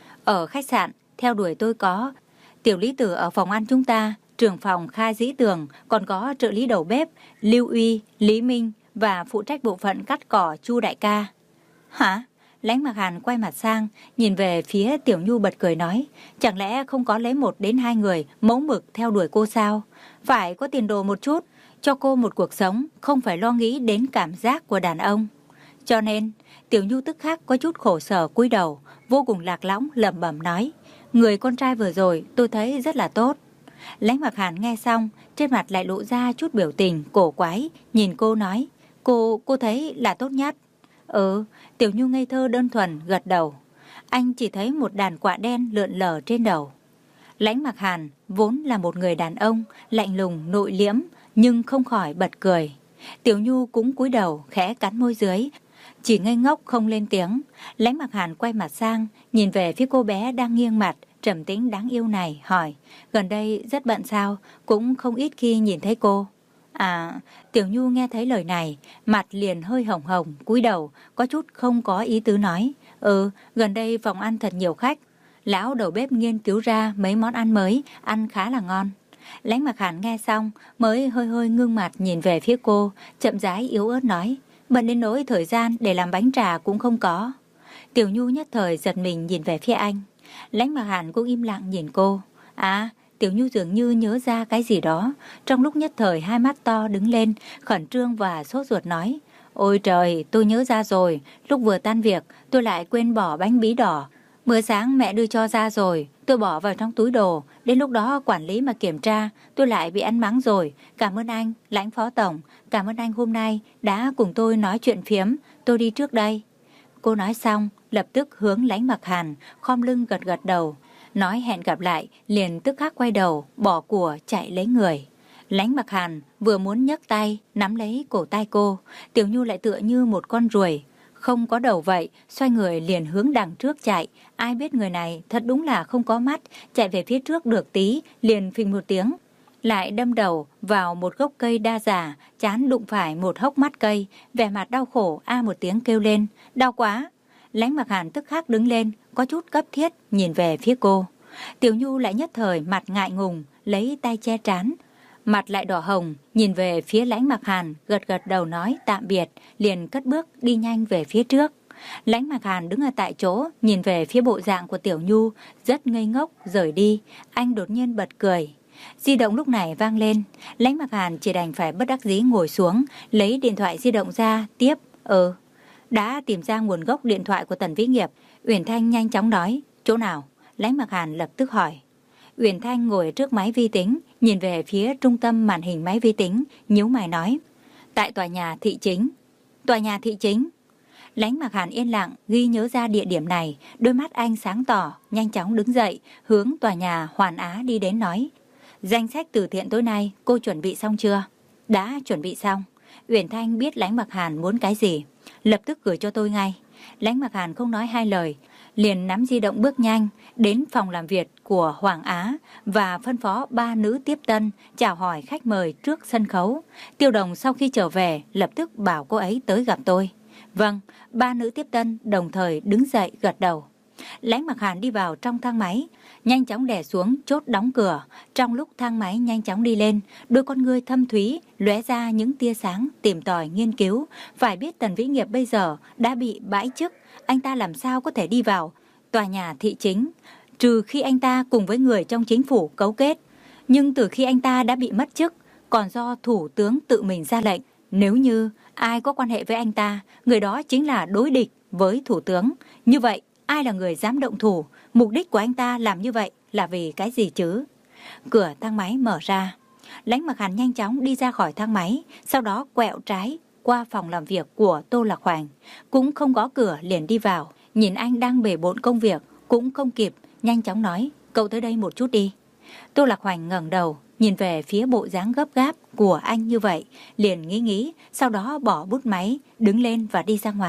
Ở khách sạn, theo đuổi tôi có Tiểu Lý Tử ở phòng ăn chúng ta, trưởng phòng Kha Dĩ Tường, còn có trợ lý đầu bếp Lưu Uy, Lý Minh và phụ trách bộ phận cắt cỏ Chu đại ca. Hả? Lãnh Mặc Hàn quay mặt sang, nhìn về phía Tiểu Nhu bật cười nói, chẳng lẽ không có lấy một đến hai người mẫu mực theo đuổi cô sao? Phải có tiền đồ một chút, cho cô một cuộc sống, không phải lo nghĩ đến cảm giác của đàn ông. Cho nên, Tiểu Nhu tức khắc có chút khổ sở cúi đầu, vô cùng lạc lõng lẩm bẩm nói, người con trai vừa rồi tôi thấy rất là tốt. Lãnh Mặc Hàn nghe xong, trên mặt lại lộ ra chút biểu tình cổ quái, nhìn cô nói, cô, cô thấy là tốt nhất. Ừ, Tiểu Nhu ngây thơ đơn thuần gật đầu. Anh chỉ thấy một đàn quạ đen lượn lờ trên đầu. Lãnh Mặc Hàn vốn là một người đàn ông, lạnh lùng nội liễm, nhưng không khỏi bật cười. Tiểu Nhu cũng cúi đầu, khẽ cắn môi dưới, chỉ ngây ngốc không lên tiếng. Lãnh Mặc Hàn quay mặt sang, nhìn về phía cô bé đang nghiêng mặt, trầm tĩnh đáng yêu này, hỏi, gần đây rất bận sao, cũng không ít khi nhìn thấy cô. À, Tiểu Nhu nghe thấy lời này, mặt liền hơi hồng hồng, cúi đầu, có chút không có ý tứ nói. Ừ, gần đây phòng ăn thật nhiều khách. Lão đầu bếp nghiên cứu ra mấy món ăn mới, ăn khá là ngon. Lãnh Mặc Hàn nghe xong, mới hơi hơi ngưng mặt nhìn về phía cô, chậm rãi yếu ớt nói, bận đến nỗi thời gian để làm bánh trà cũng không có. Tiểu Nhu nhất thời giật mình nhìn về phía anh. Lãnh Mặc Hàn cũng im lặng nhìn cô. À, Tiểu Nhu dường như nhớ ra cái gì đó, trong lúc nhất thời hai mắt to đứng lên, khẩn trương và sốt ruột nói, ôi trời, tôi nhớ ra rồi, lúc vừa tan việc, tôi lại quên bỏ bánh bí đỏ. Bữa sáng mẹ đưa cho ra rồi, tôi bỏ vào trong túi đồ, đến lúc đó quản lý mà kiểm tra, tôi lại bị ăn mắng rồi. Cảm ơn anh, Lãnh phó tổng, cảm ơn anh hôm nay đã cùng tôi nói chuyện phiếm, tôi đi trước đây. Cô nói xong, lập tức hướng Lãnh Mặc Hàn, khom lưng gật gật đầu, nói hẹn gặp lại, liền tức khắc quay đầu, bỏ của chạy lấy người. Lãnh Mặc Hàn vừa muốn nhấc tay, nắm lấy cổ tay cô, Tiểu Nhu lại tựa như một con ruồi, không có đầu vậy, xoay người liền hướng đằng trước chạy. Ai biết người này thật đúng là không có mắt, chạy về phía trước được tí, liền phình một tiếng, lại đâm đầu vào một gốc cây đa già, chán đụng phải một hốc mắt cây, vẻ mặt đau khổ a một tiếng kêu lên, đau quá. Lãnh Mặc Hàn tức khắc đứng lên, có chút cấp thiết nhìn về phía cô. Tiểu Nhu lại nhất thời mặt ngại ngùng, lấy tay che trán, mặt lại đỏ hồng, nhìn về phía Lãnh Mặc Hàn, gật gật đầu nói tạm biệt, liền cất bước đi nhanh về phía trước. Lãnh Mặc Hàn đứng ở tại chỗ, nhìn về phía bộ dạng của Tiểu Nhu, rất ngây ngốc, rời đi. Anh đột nhiên bật cười. Di động lúc này vang lên, Lãnh Mặc Hàn chỉ đành phải bất đắc dĩ ngồi xuống, lấy điện thoại di động ra, tiếp, ừ. Đã tìm ra nguồn gốc điện thoại của Tần Vĩ Nghiệp, Uyển Thanh nhanh chóng nói, chỗ nào? Lãnh Mặc Hàn lập tức hỏi. Uyển Thanh ngồi trước máy vi tính, nhìn về phía trung tâm màn hình máy vi tính, nhíu mày nói, tại tòa nhà thị chính. Tòa nhà thị chính? Lãnh Mặc Hàn yên lặng, ghi nhớ ra địa điểm này, đôi mắt anh sáng tỏ, nhanh chóng đứng dậy, hướng tòa nhà Hoàn Á đi đến nói, danh sách từ thiện tối nay cô chuẩn bị xong chưa? Đã chuẩn bị xong. Uyển Thanh biết Lãnh Mặc Hàn muốn cái gì, lập tức gửi cho tôi ngay. Lãnh Mặc Hàn không nói hai lời, liền nắm di động bước nhanh đến phòng làm việc của Hoàng Á và phân phó ba nữ tiếp tân chào hỏi khách mời trước sân khấu. Tiêu Đồng sau khi trở về lập tức bảo cô ấy tới gặp tôi. Vâng, ba nữ tiếp tân đồng thời đứng dậy gật đầu. Lãnh Mặc Hàn đi vào trong thang máy, nhanh chóng đè xuống chốt đóng cửa. Trong lúc thang máy nhanh chóng đi lên, đôi con ngươi thâm thúy lóe ra những tia sáng tìm tòi nghiên cứu. Phải biết Tần Vĩ Nghiệp bây giờ đã bị bãi chức, anh ta làm sao có thể đi vào tòa nhà thị chính, trừ khi anh ta cùng với người trong chính phủ cấu kết. Nhưng từ khi anh ta đã bị mất chức, còn do thủ tướng tự mình ra lệnh, nếu như ai có quan hệ với anh ta, người đó chính là đối địch với thủ tướng. Như vậy, ai là người dám động thủ? Mục đích của anh ta làm như vậy là vì cái gì chứ? Cửa thang máy mở ra. Lãnh Mặc Hàn nhanh chóng đi ra khỏi thang máy, sau đó quẹo trái qua phòng làm việc của Tô Lạc Hoành. Cũng không gõ cửa liền đi vào. Nhìn anh đang bề bộn công việc, cũng không kịp, nhanh chóng nói, cậu tới đây một chút đi. Tô Lạc Hoành ngẩng đầu, nhìn về phía bộ dáng gấp gáp của anh như vậy, liền nghĩ nghĩ, sau đó bỏ bút máy, đứng lên và đi ra ngoài.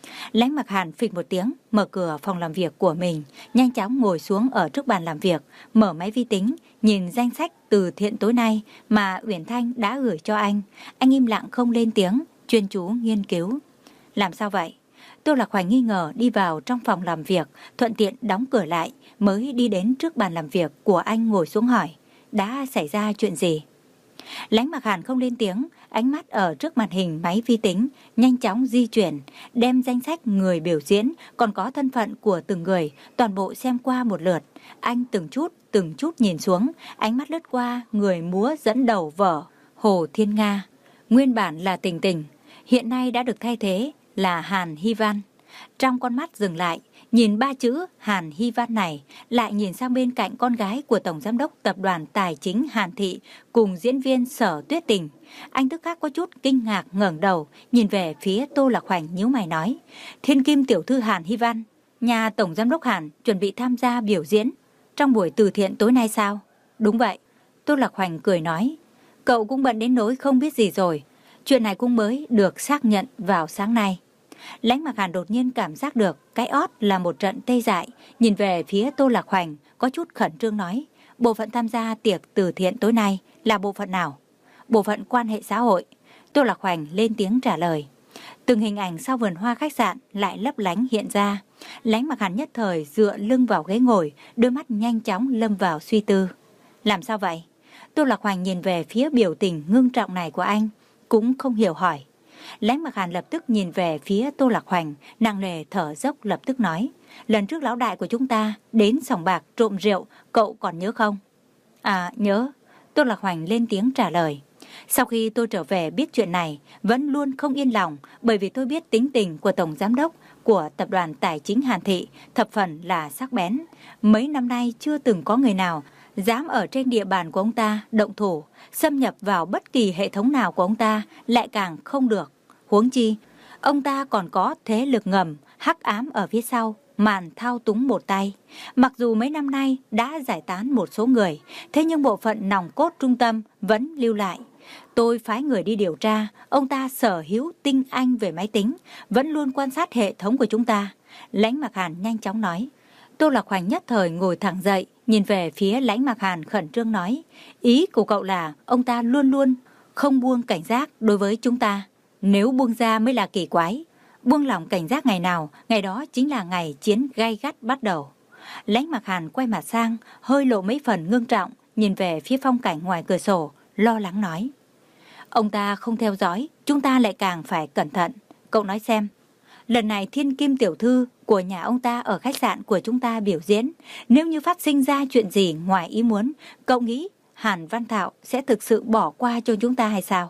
Lãnh Mặc Hàn phịch một tiếng, mở cửa phòng làm việc của mình, nhanh chóng ngồi xuống ở trước bàn làm việc, mở máy vi tính, nhìn danh sách từ thiện tối nay mà Uyển Thanh đã gửi cho anh. Anh im lặng không lên tiếng, chuyên chú nghiên cứu. Làm sao vậy? Tô Lạc Hoành nghi ngờ đi vào trong phòng làm việc, thuận tiện đóng cửa lại, mới đi đến trước bàn làm việc của anh ngồi xuống hỏi. Đã xảy ra chuyện gì? Lãnh Mặc Hàn không lên tiếng, ánh mắt ở trước màn hình máy vi tính, nhanh chóng di chuyển, đem danh sách người biểu diễn, còn có thân phận của từng người, toàn bộ xem qua một lượt. Anh từng chút, từng chút nhìn xuống, ánh mắt lướt qua người múa dẫn đầu vở Hồ Thiên Nga. Nguyên bản là Tình Tình, hiện nay đã được thay thế là Hàn Hy Văn. Trong con mắt dừng lại, nhìn ba chữ Hàn Hy Văn này, lại nhìn sang bên cạnh con gái của Tổng Giám đốc Tập đoàn Tài chính Hàn Thị cùng diễn viên Sở Tuyết Tình. Anh tức khắc có chút kinh ngạc ngẩng đầu, nhìn về phía Tô Lạc Hoành nhíu mày nói. Thiên kim tiểu thư Hàn Hy Văn, nhà Tổng Giám đốc Hàn chuẩn bị tham gia biểu diễn trong buổi từ thiện tối nay sao? Đúng vậy. Tô Lạc Hoành cười nói. Cậu cũng bận đến nỗi không biết gì rồi. Chuyện này cũng mới được xác nhận vào sáng nay. Lãnh Mặc Hàn đột nhiên cảm giác được cái ót là một trận tê dại, nhìn về phía Tô Lạc Hoành có chút khẩn trương nói. Bộ phận tham gia tiệc từ thiện tối nay là bộ phận nào? Bộ phận quan hệ xã hội. Tô Lạc Hoành lên tiếng trả lời. Từng hình ảnh sau vườn hoa khách sạn lại lấp lánh hiện ra. Lãnh Mặc Hàn nhất thời dựa lưng vào ghế ngồi, đôi mắt nhanh chóng lâm vào suy tư. Làm sao vậy? Tô Lạc Hoành nhìn về phía biểu tình ngưng trọng này của anh, cũng không hiểu hỏi. Lãnh Mặc Hàn lập tức nhìn về phía Tô Lạc Hoành, nặng nề thở dốc lập tức nói. Lần trước lão đại của chúng ta đến sòng bạc trộm rượu, cậu còn nhớ không? À, nhớ. Tô Lạc Hoành lên tiếng trả lời. Sau khi tôi trở về biết chuyện này, vẫn luôn không yên lòng, bởi vì tôi biết tính tình của Tổng Giám đốc của Tập đoàn Tài chính Hàn Thị thập phần là sắc bén. Mấy năm nay chưa từng có người nào dám ở trên địa bàn của ông ta động thủ, xâm nhập vào bất kỳ hệ thống nào của ông ta lại càng không được. Huống chi, ông ta còn có thế lực ngầm, hắc ám ở phía sau, màn thao túng một tay. Mặc dù mấy năm nay đã giải tán một số người, thế nhưng bộ phận nòng cốt trung tâm vẫn lưu lại. Tôi phái người đi điều tra, ông ta sở hữu tinh anh về máy tính, vẫn luôn quan sát hệ thống của chúng ta. Lãnh Mặc Hàn nhanh chóng nói. Tô Lạc Hoành nhất thời ngồi thẳng dậy, nhìn về phía Lãnh Mặc Hàn khẩn trương nói. Ý của cậu là ông ta luôn luôn không buông cảnh giác đối với chúng ta. Nếu buông ra mới là kỳ quái. Buông lỏng cảnh giác ngày nào, ngày đó chính là ngày chiến gay gắt bắt đầu. Lãnh Mặc Hàn quay mặt sang, hơi lộ mấy phần ngưng trọng, nhìn về phía phong cảnh ngoài cửa sổ, lo lắng nói. Ông ta không theo dõi, chúng ta lại càng phải cẩn thận. Cậu nói xem, lần này thiên kim tiểu thư của nhà ông ta ở khách sạn của chúng ta biểu diễn, nếu như phát sinh ra chuyện gì ngoài ý muốn, cậu nghĩ Hàn Văn Thạo sẽ thực sự bỏ qua cho chúng ta hay sao?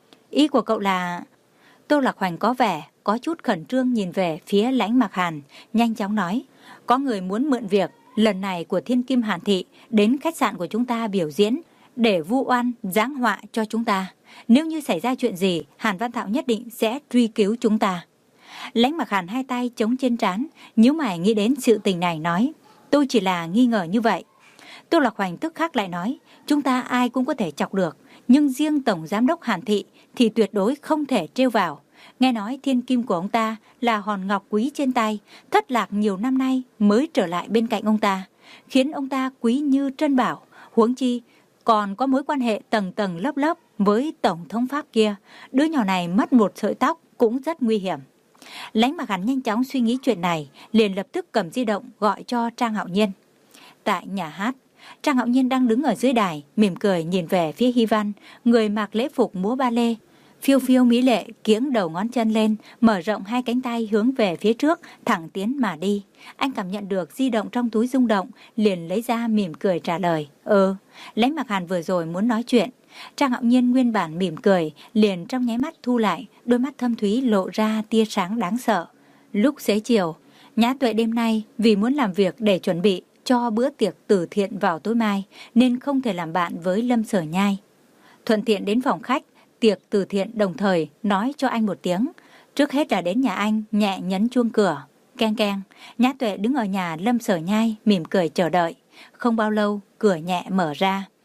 Ý của cậu là... Tô Lạc Hoành có vẻ có chút khẩn trương nhìn về phía Lãnh Mặc Hàn, nhanh chóng nói. Có người muốn mượn việc lần này của thiên kim Hàn Thị đến khách sạn của chúng ta biểu diễn để vu oan giáng họa cho chúng ta. Nếu như xảy ra chuyện gì, Hàn Văn Thạo nhất định sẽ truy cứu chúng ta. Lãnh Mặc Hàn hai tay chống trên trán, nhíu mày nghĩ đến sự tình này nói. Tôi chỉ là nghi ngờ như vậy. Tô Lạc Hoành tức khắc lại nói. Chúng ta ai cũng có thể chọc được, nhưng riêng Tổng Giám đốc Hàn Thị thì tuyệt đối không thể trêu vào. Nghe nói thiên kim của ông ta là hòn ngọc quý trên tay, thất lạc nhiều năm nay mới trở lại bên cạnh ông ta, khiến ông ta quý như trân bảo. Huống chi còn có mối quan hệ tầng tầng lớp lớp với Tổng thống Pháp kia. Đứa nhỏ này mất một sợi tóc cũng rất nguy hiểm. Lãnh Mặc Hàn nhanh chóng suy nghĩ chuyện này, liền lập tức cầm di động gọi cho Trang Hạo Nhiên. Tại nhà hát, Trang Hạo Nhiên đang đứng ở dưới đài, mỉm cười nhìn về phía Hy Văn, người mặc lễ phục múa ba lê. Phiêu phiêu mỹ lệ kiếng đầu ngón chân lên, mở rộng hai cánh tay hướng về phía trước, thẳng tiến mà đi. Anh cảm nhận được di động trong túi rung động, liền lấy ra mỉm cười trả lời. Ừ, Lãnh Mặc Hàn vừa rồi muốn nói chuyện. Trang Hạo Nhiên nguyên bản mỉm cười, liền trong nháy mắt thu lại, đôi mắt thâm thúy lộ ra tia sáng đáng sợ. Lúc xế chiều, Nhã Tuệ đêm nay vì muốn làm việc để chuẩn bị cho bữa tiệc từ thiện vào tối mai, nên không thể làm bạn với Lâm Sở Nhai. Thuận tiện đến phòng khách tiệc từ thiện, đồng thời nói cho anh một tiếng. Trước hết là đến nhà anh, nhẹ nhấn chuông cửa. Keng keng, Nhã Tuệ đứng ở nhà Lâm Sở Nhai mỉm cười chờ đợi. Không bao lâu, cửa nhẹ mở ra.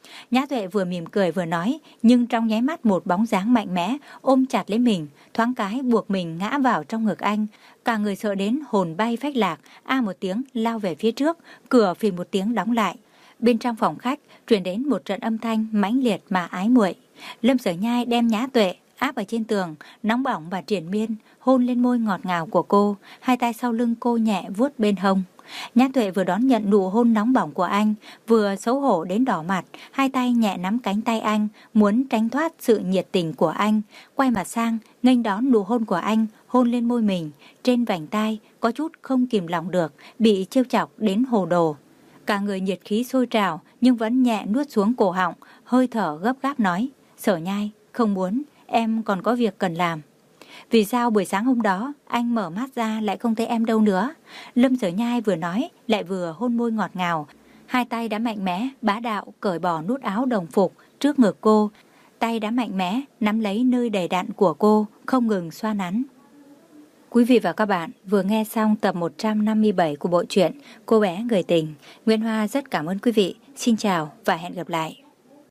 Nhã Tuệ vừa mỉm cười vừa nói, nhưng trong nháy mắt một bóng dáng mạnh mẽ ôm chặt lấy mình, thoáng cái buộc mình ngã vào trong ngực anh. Cả người sợ đến hồn bay phách lạc, a một tiếng lao về phía trước, cửa phì một tiếng đóng lại. Bên trong phòng khách truyền đến một trận âm thanh mãnh liệt mà ái muội. Lâm Sở Nhai đem Nhã Tuệ áp ở trên tường, nóng bỏng và triền miên hôn lên môi ngọt ngào của cô, hai tay sau lưng cô nhẹ vuốt bên hông. Nhã Tuệ vừa đón nhận nụ hôn nóng bỏng của anh, vừa xấu hổ đến đỏ mặt, hai tay nhẹ nắm cánh tay anh, muốn tránh thoát sự nhiệt tình của anh, quay mặt sang, nghênh đón nụ hôn của anh, hôn lên môi mình, trên vành tai, có chút không kìm lòng được, bị trêu chọc đến hồ đồ. Cả người nhiệt khí sôi trào, nhưng vẫn nhẹ nuốt xuống cổ họng, hơi thở gấp gáp nói, Sở Nhai, không muốn, em còn có việc cần làm. Vì sao buổi sáng hôm đó anh mở mắt ra lại không thấy em đâu nữa? Lâm Sở Nhai vừa nói lại vừa hôn môi ngọt ngào. Hai tay đã mạnh mẽ, bá đạo cởi bỏ nút áo đồng phục trước ngực cô. Tay đã mạnh mẽ nắm lấy nơi đầy đặn của cô, không ngừng xoa nắn. Quý vị và các bạn vừa nghe xong tập một trăm năm mươi bảy của bộ truyện Cô bé người tình. Nguyễn Hoa rất cảm ơn quý vị. Xin chào và hẹn gặp lại.